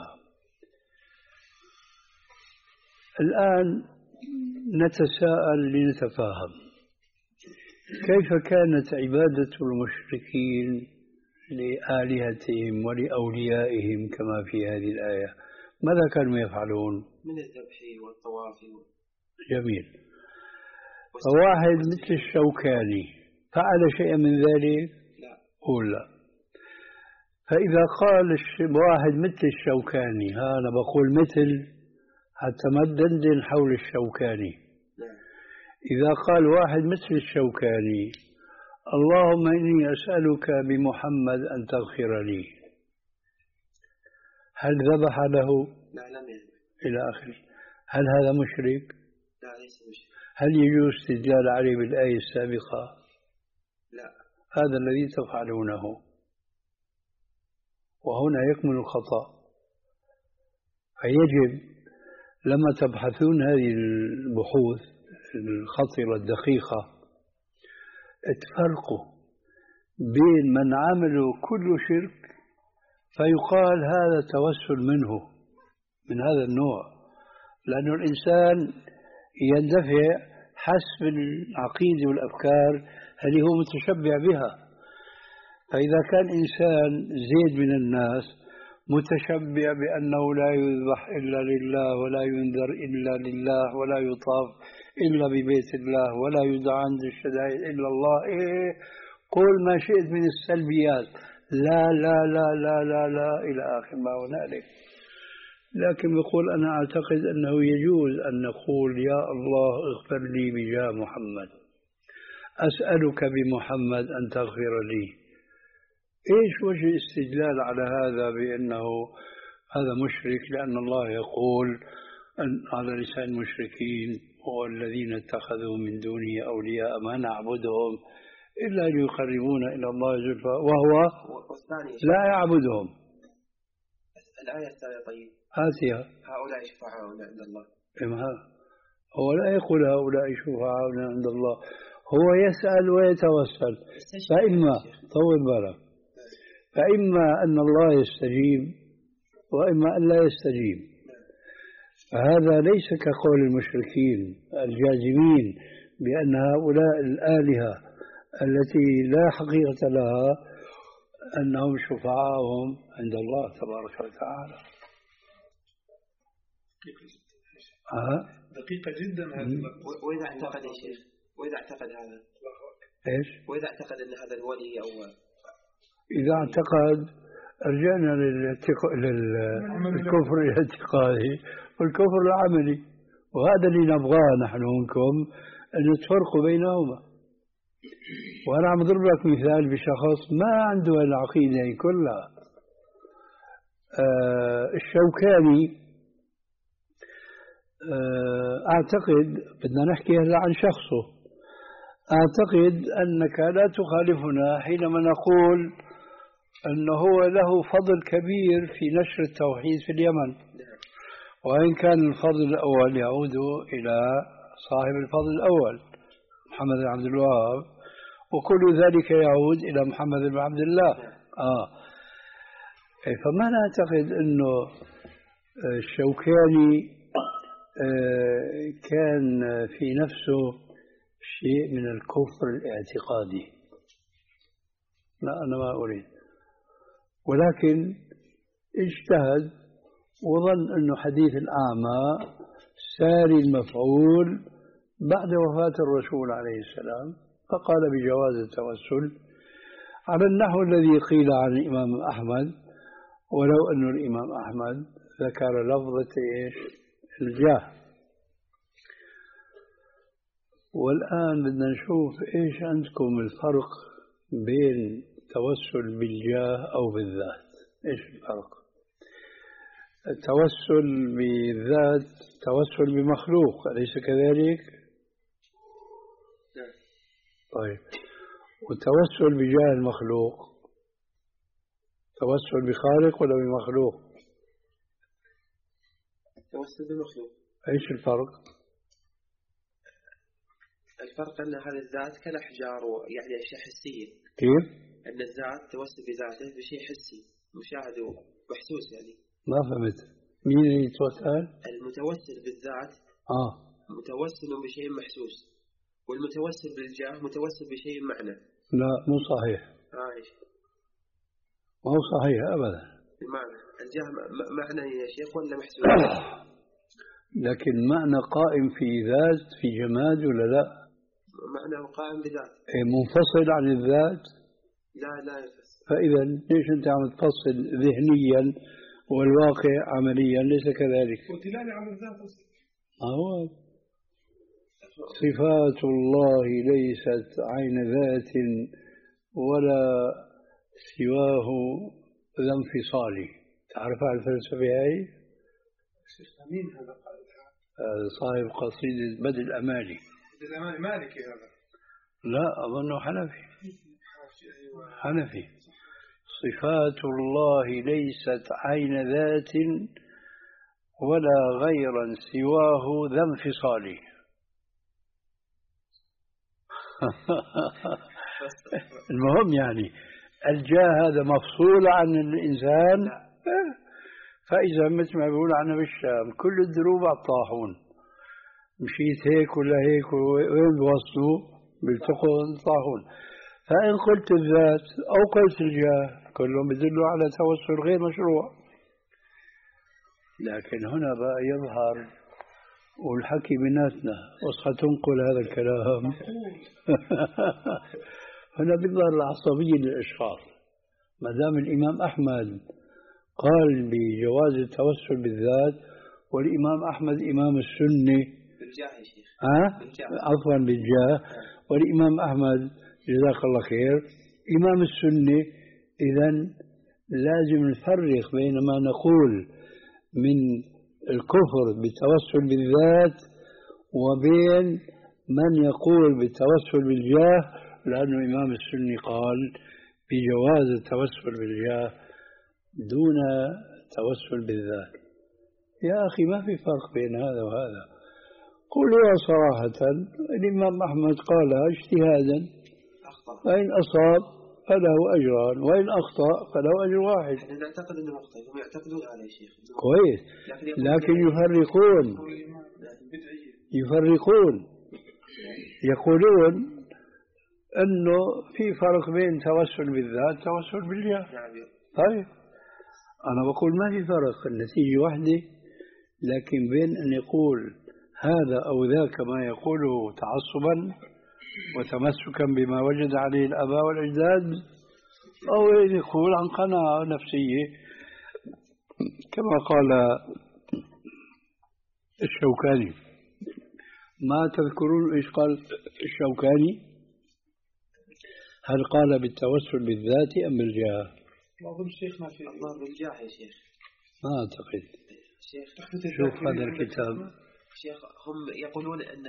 الآن نتساءل لنتفاهم كيف كانت عبادة المشركين لآلهتهم ولأوليائهم كما في هذه الآية؟ ماذا كانوا يفعلون؟ من الذبح والطواف. جميل. فواحد مثل الشوكاني فعل شيئا من ذلك؟ لا. قول لا. فإذا قال واحد مثل الشوكاني، ها أنا بقول مثل حتى ما تدندن حول الشوكاني. لا. إذا قال واحد مثل الشوكاني اللهم إني أسألك بمحمد أن تغفر لي، هل ذبح له؟ لا، لم يذبح. إلى آخره. هل هذا مشرك؟ لا، ليس مشرك. هل يجوز استدلال عليه بالآية السابقة؟ لا. هذا الذي تفعلونه، وهنا يكمن الخطأ. فيجب لما تبحثون هذه البحوث الخطيرة الدقيقة تفرقوا بين من عملوا كل شرك فيقال هذا توسل منه من هذا النوع، لأن الإنسان يندفع حسب العقيدة والأفكار اللي هو متشبع بها. فإذا كان إنسان زيد من الناس متشبع بأنه لا يذبح إلا لله ولا ينذر إلا لله ولا يطاف إلا ببيت الله ولا يدعى عند الشدائد إلا الله، إيه قول ما شئت من السلبيات، لا لا لا لا لا لا إلى آخر ما هنالك. لكن يقول أنا أعتقد أنه يجوز أن نقول يا الله اغفر لي بجاه محمد، أسألك بمحمد أن تغفر لي. إيش وجه الاستدلال على هذا بأنه هذا مشرك؟ لأن الله يقول أن على لسان المشركين والذين اتخذوا من دونه أولياء ما نعبدهم إلا ليقربونا إلى الله زلفى وهو لا يعبدهم. الآية الثانية طيب آسيا هؤلاء شفعاؤنا عند الله. إما هو لا يقول هؤلاء شفعاؤنا عند الله، هو يسأل ويتوسل. فإما طول بالك، فإما أن الله يستجيب وإما أن لا يستجيب. فهذا ليس كقول المشركين الجازمين بأن هؤلاء الآلهة التي لا حقيقة لها أنهم شفعاءهم عند الله تبارك وتعالى. أه؟ دقيقة جدا هذه. وإذا اعتقد يا شيخ، وإذا اعتقد هذا إيش؟ وإذا اعتقد أن هذا الولي أو إذا اعتقد رجعنا للكفر الاعتقادي والكفر العملي، وهذا اللي نبغاه نحن منكم أن تفرقوا بينهما. وأنا عم أضرب لك مثال بشخص ما عنده العقيدة كلها. آه الشوكاني آه أعتقد بدنا نحكي هلا عن شخصه، أعتقد أنك لا تخالفنا حينما نقول أنه هو له فضل كبير في نشر التوحيد في اليمن، وإن كان الفضل الأول يعود إلى صاحب الفضل الأول محمد بن عبد الوهاب، وكل ذلك يعود إلى محمد بن عبد الله. آه. فما نعتقد أنه الشوكاني كان في نفسه شيء من الكفر الاعتقادي، لا أنا ما أريد، ولكن اجتهد وظن أنه حديث الأعمى ساري المفعول بعد وفاة الرسول عليه السلام، فقال بجواز التوسل على النحو الذي قيل عن الإمام أحمد، ولو أن الإمام أحمد ذكر لفظة إيش؟ الجاه. والآن بدنا نشوف إيش عندكم الفرق بين التوسل بالجاه أو بالذات. إيش الفرق؟ التوسل بالذات توسل بمخلوق، أليس كذلك؟ طيب، والتوسل بجاه المخلوق توسل بخالق ولا بمخلوق؟ توسل بمخلوق. ايش الفرق؟ الفرق أن هذه الذات كالأحجار يعني أشياء حسية. كيف؟ أن الذات توسل بذاته بشيء حسي مشاهد ومحسوس. يعني ما فهمت، مين اللي يتوسل؟ المتوسل بالذات آه متوسل بشيء محسوس، والمتوسل بالجاه متوسل بشيء معنى. لا مو صحيح. آه إيش؟ ما هو صحيح أبدا. المعنى الجاه معنى يا شيخ ولا محسوس؟ لكن معنى قائم في ذات في جماد ولا لا؟ معنى قائم بذات. منفصل عن الذات؟ لا لا ينفصل. فإذا ليش أنت عم تفصل ذهنيا والواقع عمليا ليس كذلك؟ ودلالة على الذات أصلا. هو صفات الله ليست عين ذات ولا سواه ذا انفصال. تعرف على الفلسفة هاي؟ مين هذا قال؟ صاحب قصيدة بدء الأمالي. بدء الأمالي مالكي هذا؟ لا أظنه حنفي. حنفي. صفات الله ليست عين ذات ولا غيرا سواه ذا انفصال. المهم يعني الجاه هذا مفصول عن الإنسان. فإذا مثل ما بيقول عنا بالشام كل الدروب على الطاحون، مشيت هيك ولا هيك وين بوصلوا بيلتقوا الطاحون. فإن قلت الذات أو قلت الجاه كلهم يدلوا على توسل غير مشروع. لكن هنا بقى يظهر والحكي بيناتنا وصحة تنقل هذا الكلام. هنا بيظهر العصبية للأشخاص. ما دام الإمام أحمد قال بجواز التوسل بالذات، والإمام أحمد إمام السنة بالجاه يا شيخ. ها؟ عفوا بالجاه، والإمام أحمد جزاك الله خير إمام السنة. إذن لازم نفرق بين ما نقول من الكفر بالتوسل بالذات وبين من يقول بالتوسل بالجاه، لأنه إمام السنة قال بجواز التوسل بالجاه دون توسل بالذات. يا أخي ما في فرق بين هذا وهذا. قولوا صراحة الإمام أحمد قالها اجتهادا، فإن أصاب فله أجران وإن أخطأ فله أجر واحد. نحن نعتقد أنه مخطئ، هم يعتقدون هذا يا شيخ. كويس، لكن يفرقون يفرقون يقولون أنه في فرق بين توسل بالذات توسل بالجاه. طيب أنا بقول ما في فرق، النتيجة واحدة، لكن بين أن يقول هذا أو ذاك ما يقوله تعصبا وتمسكا بما وجد عليه الآباء والأجداد، أو يقول عن قناعة نفسية كما قال الشوكاني. ما تذكرون إيش قال الشوكاني؟ هل قال بالتوسل بالذات أم بالجاه؟ ما أظن شيخنا في الله بالجاه يا شيخ. ما أعتقد. شيخ شوف هذا الكتاب. شيخ هم يقولون أن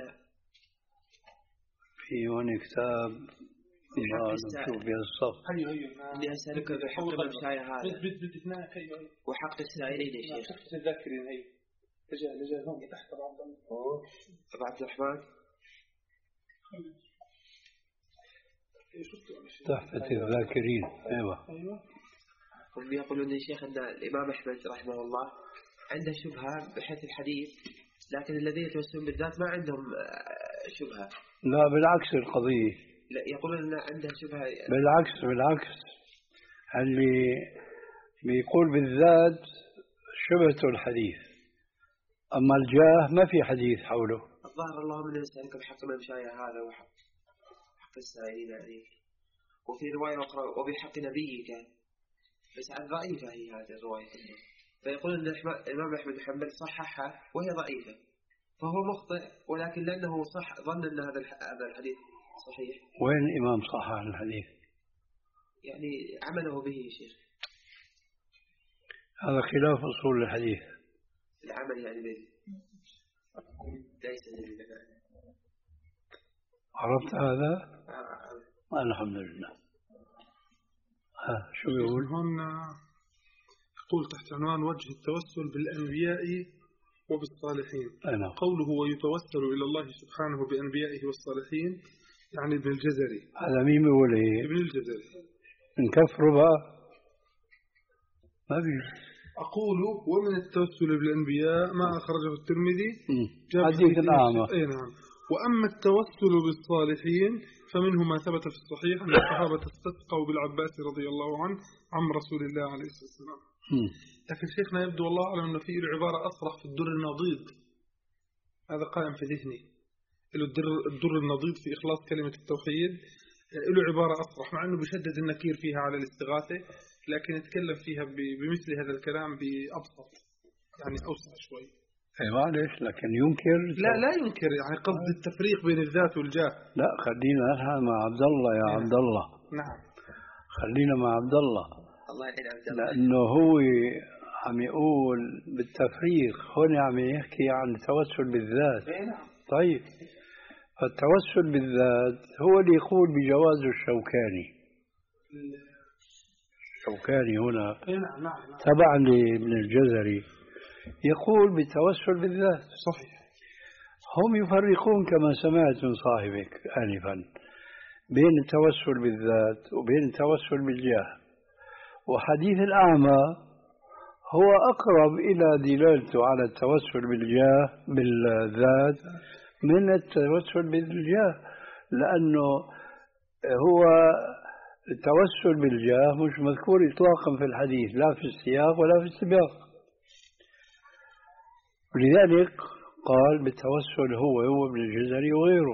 في هون كتاب ما نشوف بهالصف. أيوه أيوه. اللي أسألك بحق المشاية هذا. بد بد هناك أيوه. وحق السائلين يا شيخ. شفت الذاكرين هي. لجأ لجأ هون تحت بعض. أبو عبد الرحمن. تحفة الذاكرين. أيوة. هم يقولون يا شيخ أن الإمام أحمد رحمه الله عنده شبهة بحيث الحديث، لكن الذين يتوسلون بالذات ما عندهم شبهة. لا بالعكس القضية. لا يقولون أن عنده شبهة. بالعكس بالعكس اللي بيقول بالذات شبهته الحديث، أما الجاه ما في حديث حوله. الظاهر اللهم إنه يسألك بحق المشاية هذا وحق حق السائلين عليك. وفي رواية أخرى وبحق نبيك، بس عن ضعيفة هي هذه الرواية. فيقول أن الإمام أحمد بن حنبل صححها وهي ضعيفة، فهو مخطئ، ولكن لأنه صح ظن أن هذا هذا الحديث صحيح. وين الإمام صحح الحديث؟ يعني عمله به يا شيخ. هذا خلاف أصول الحديث. العمل يعني به ليس لله. عرفت هذا؟ آه. الحمد لله. ها شو يقول؟ هون يقول تحت عنوان وجه التوسل بالأنبياء وبالصالحين. أنا. قوله ويتوسل إلى الله سبحانه بأنبيائه والصالحين يعني ابن الجزري. هذا مين بيقول إيه؟ ابن الجزري. نكفره بقى؟ ما بي. أقول ومن التوسل بالأنبياء ما أخرجه الترمذي حديث الأعمى. أي نعم. وأما التوسل بالصالحين فمنه ما ثبت في الصحيح أن الصحابة استسقوا بالعباس رضي الله عنه عم رسول الله عليه الصلاة والسلام. لكن شيخنا يبدو والله أعلم أنه في العبارة أصرح في الدر النضيد، هذا قائم في ذهني، الدر, الدر النضيد في إخلاص كلمة التوحيد له عبارة أصرح، مع أنه بشدد النكير فيها على الاستغاثة، لكن يتكلم فيها بمثل هذا الكلام بأبسط يعني أوسع شوي. اي معلش، لكن ينكر. لا لا ينكر، يعني قصد التفريق بين الذات والجاه. لا خلينا نحن مع عبد الله يا عبد الله. نعم خلينا مع عبد الله. الله يعين عبد الله. لأنه هو عم يقول بالتفريق، هون عم يحكي عن التوسل بالذات. نعم. طيب فالتوسل بالذات هو اللي يقول بجواز الشوكاني. الشوكاني هنا نعم نعم. تبع لابن الجزري يقول بالتوسل بالذات. صحيح. هم يفرقون كما سمعت من صاحبك آنفا بين التوسل بالذات وبين التوسل بالجاه، وحديث الأعمى هو أقرب إلى دلالته على التوسل بالجاه بالذات من التوسل بالجاه، لأنه هو التوسل بالجاه مش مذكور إطلاقا في الحديث، لا في السياق ولا في السباق. لذلك قال بالتوسل هو هو ابن الجزري وغيره.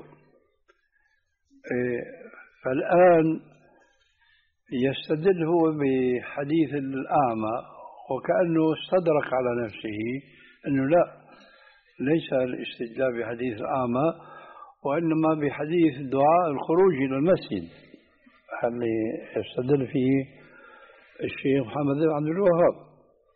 فالآن يستدل هو بحديث الأعمى وكأنه استدرك على نفسه أنه لا، ليس الاستدلال بحديث الأعمى وإنما بحديث دعاء الخروج إلى المسجد اللي يستدل فيه الشيخ محمد بن عبد الوهاب.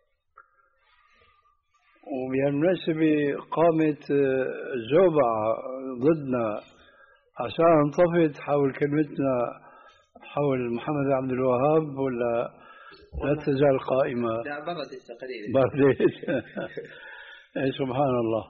وبهالمناسبة قامت زوبعة ضدنا عشان انطفت حول كلمتنا حول محمد بن عبد الوهاب، ولا لا تزال قائمة؟ لا، بردت تقريبا. بردت. سبحان الله.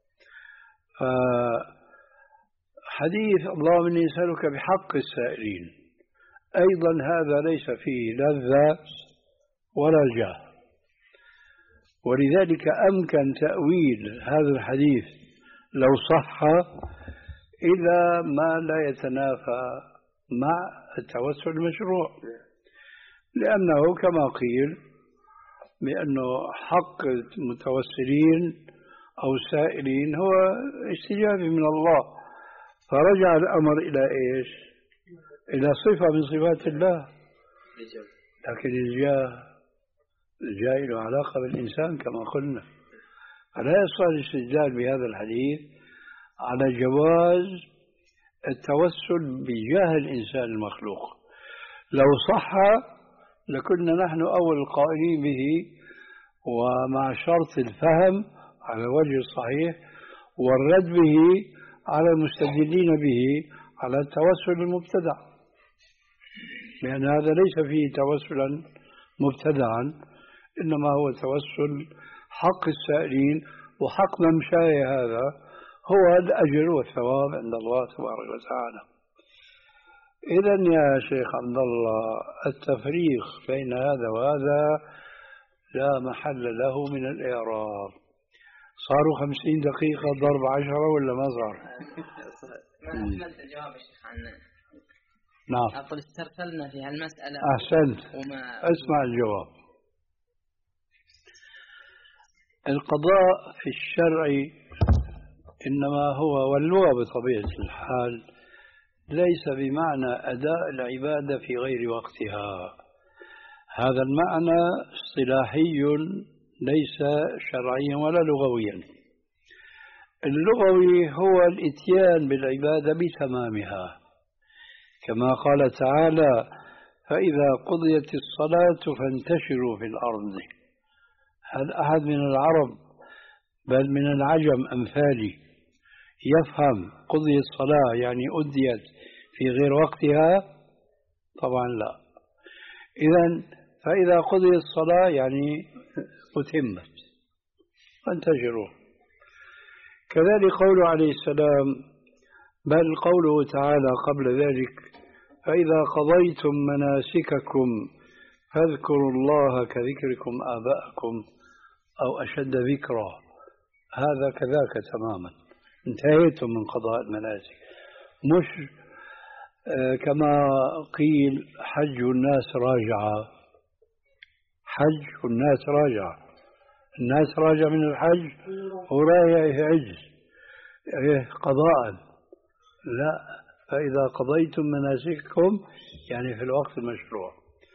حديث اللهم إني أسألك بحق السائلين أيضا هذا ليس فيه لا الذات ولا الجاه، ولذلك أمكن تأويل هذا الحديث لو صح إلى ما لا يتنافى مع التوسل المشروع، لأنه كما قيل بأنه حق المتوسلين أو السائلين هو استجابة من الله، فرجع الأمر إلى إيش؟ إلى صفة من صفات الله. لكن الجاه الجاه له علاقة بالإنسان كما قلنا، فلا يصح الاستدلال بهذا الحديث على جواز التوسل بجاه الإنسان المخلوق. لو صح لكنا نحن أول القائلين به، ومع شرط الفهم على وجه الصحيح والرد به على المستدلين به على التوسل المبتدع، لأن هذا ليس فيه توسلا مبتدعا، إنما هو توسل حق السائلين، وحق ممشاي هذا هو الأجر والثواب عند الله تبارك وتعالى. إذن يا شيخ عبد الله التفريق بين هذا وهذا لا محل له من الإعراب. صاروا خمسين دقيقة ضرب عشرة ولا ما صار؟ ما أكملت الجواب يا شيخ عن نعم أقول استرسلنا في هالمسألة. أحسنت. وما أسمع الجواب. القضاء في الشرع إنما هو، واللغة بطبيعة الحال ليس بمعنى أداء العبادة في غير وقتها، هذا المعنى اصطلاحي ليس شرعيا ولا لغويا. اللغوي هو الإتيان بالعبادة بتمامها، كما قال تعالى فإذا قضيت الصلاة فانتشروا في الأرض. هل أحد من العرب بل من العجم أمثالي يفهم قضي الصلاة يعني أديت في غير وقتها؟ طبعا لا. إذن فإذا قضي الصلاة يعني أتمت فانتشروا. كذلك قوله عليه السلام، بل قوله تعالى قبل ذلك فإذا قضيتم مناسككم فاذكروا الله كذكركم آباءكم أو أشد ذكرا. هذا كذاك تماما، انتهيتم من قضاء المناسك، مش آه كما قيل حج الناس راجعة. حج الناس راجعة، الناس راجع من الحج ورايح يحج قضاء، لا، فإذا قضيتم مناسككم يعني في الوقت المشروع.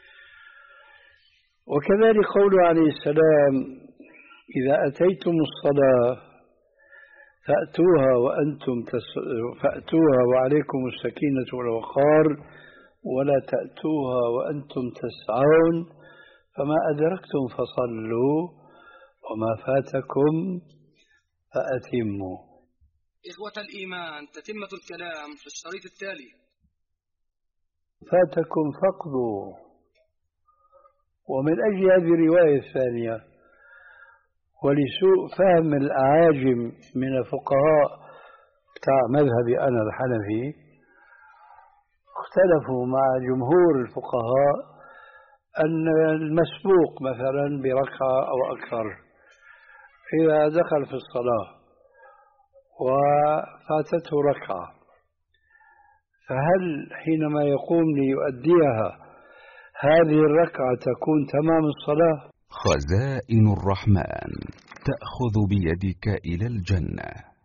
وكذلك قوله عليه السلام إذا أتيتم الصلاة فأتوها وأنتم تس... فأتوها وعليكم السكينة والوقار ولا تأتوها وأنتم تسعون فما أدركتم فصلوا وما فاتكم فأتموا. إخوة الإيمان، تتمة الكلام في الشريط التالي. فاتكم فقدوا. ومن أجل هذه الرواية الثانية ولسوء فهم الأعاجم من الفقهاء بتاع مذهبي أنا الحنفي، اختلفوا مع جمهور الفقهاء أن المسبوق مثلا بركعة أو أكثر إذا دخل في الصلاة وفاتته ركعة، فهل حينما يقوم ليؤديها هذه الركعة تكون تمام الصلاة؟ خزائن الرحمن تأخذ بيدك إلى الجنة.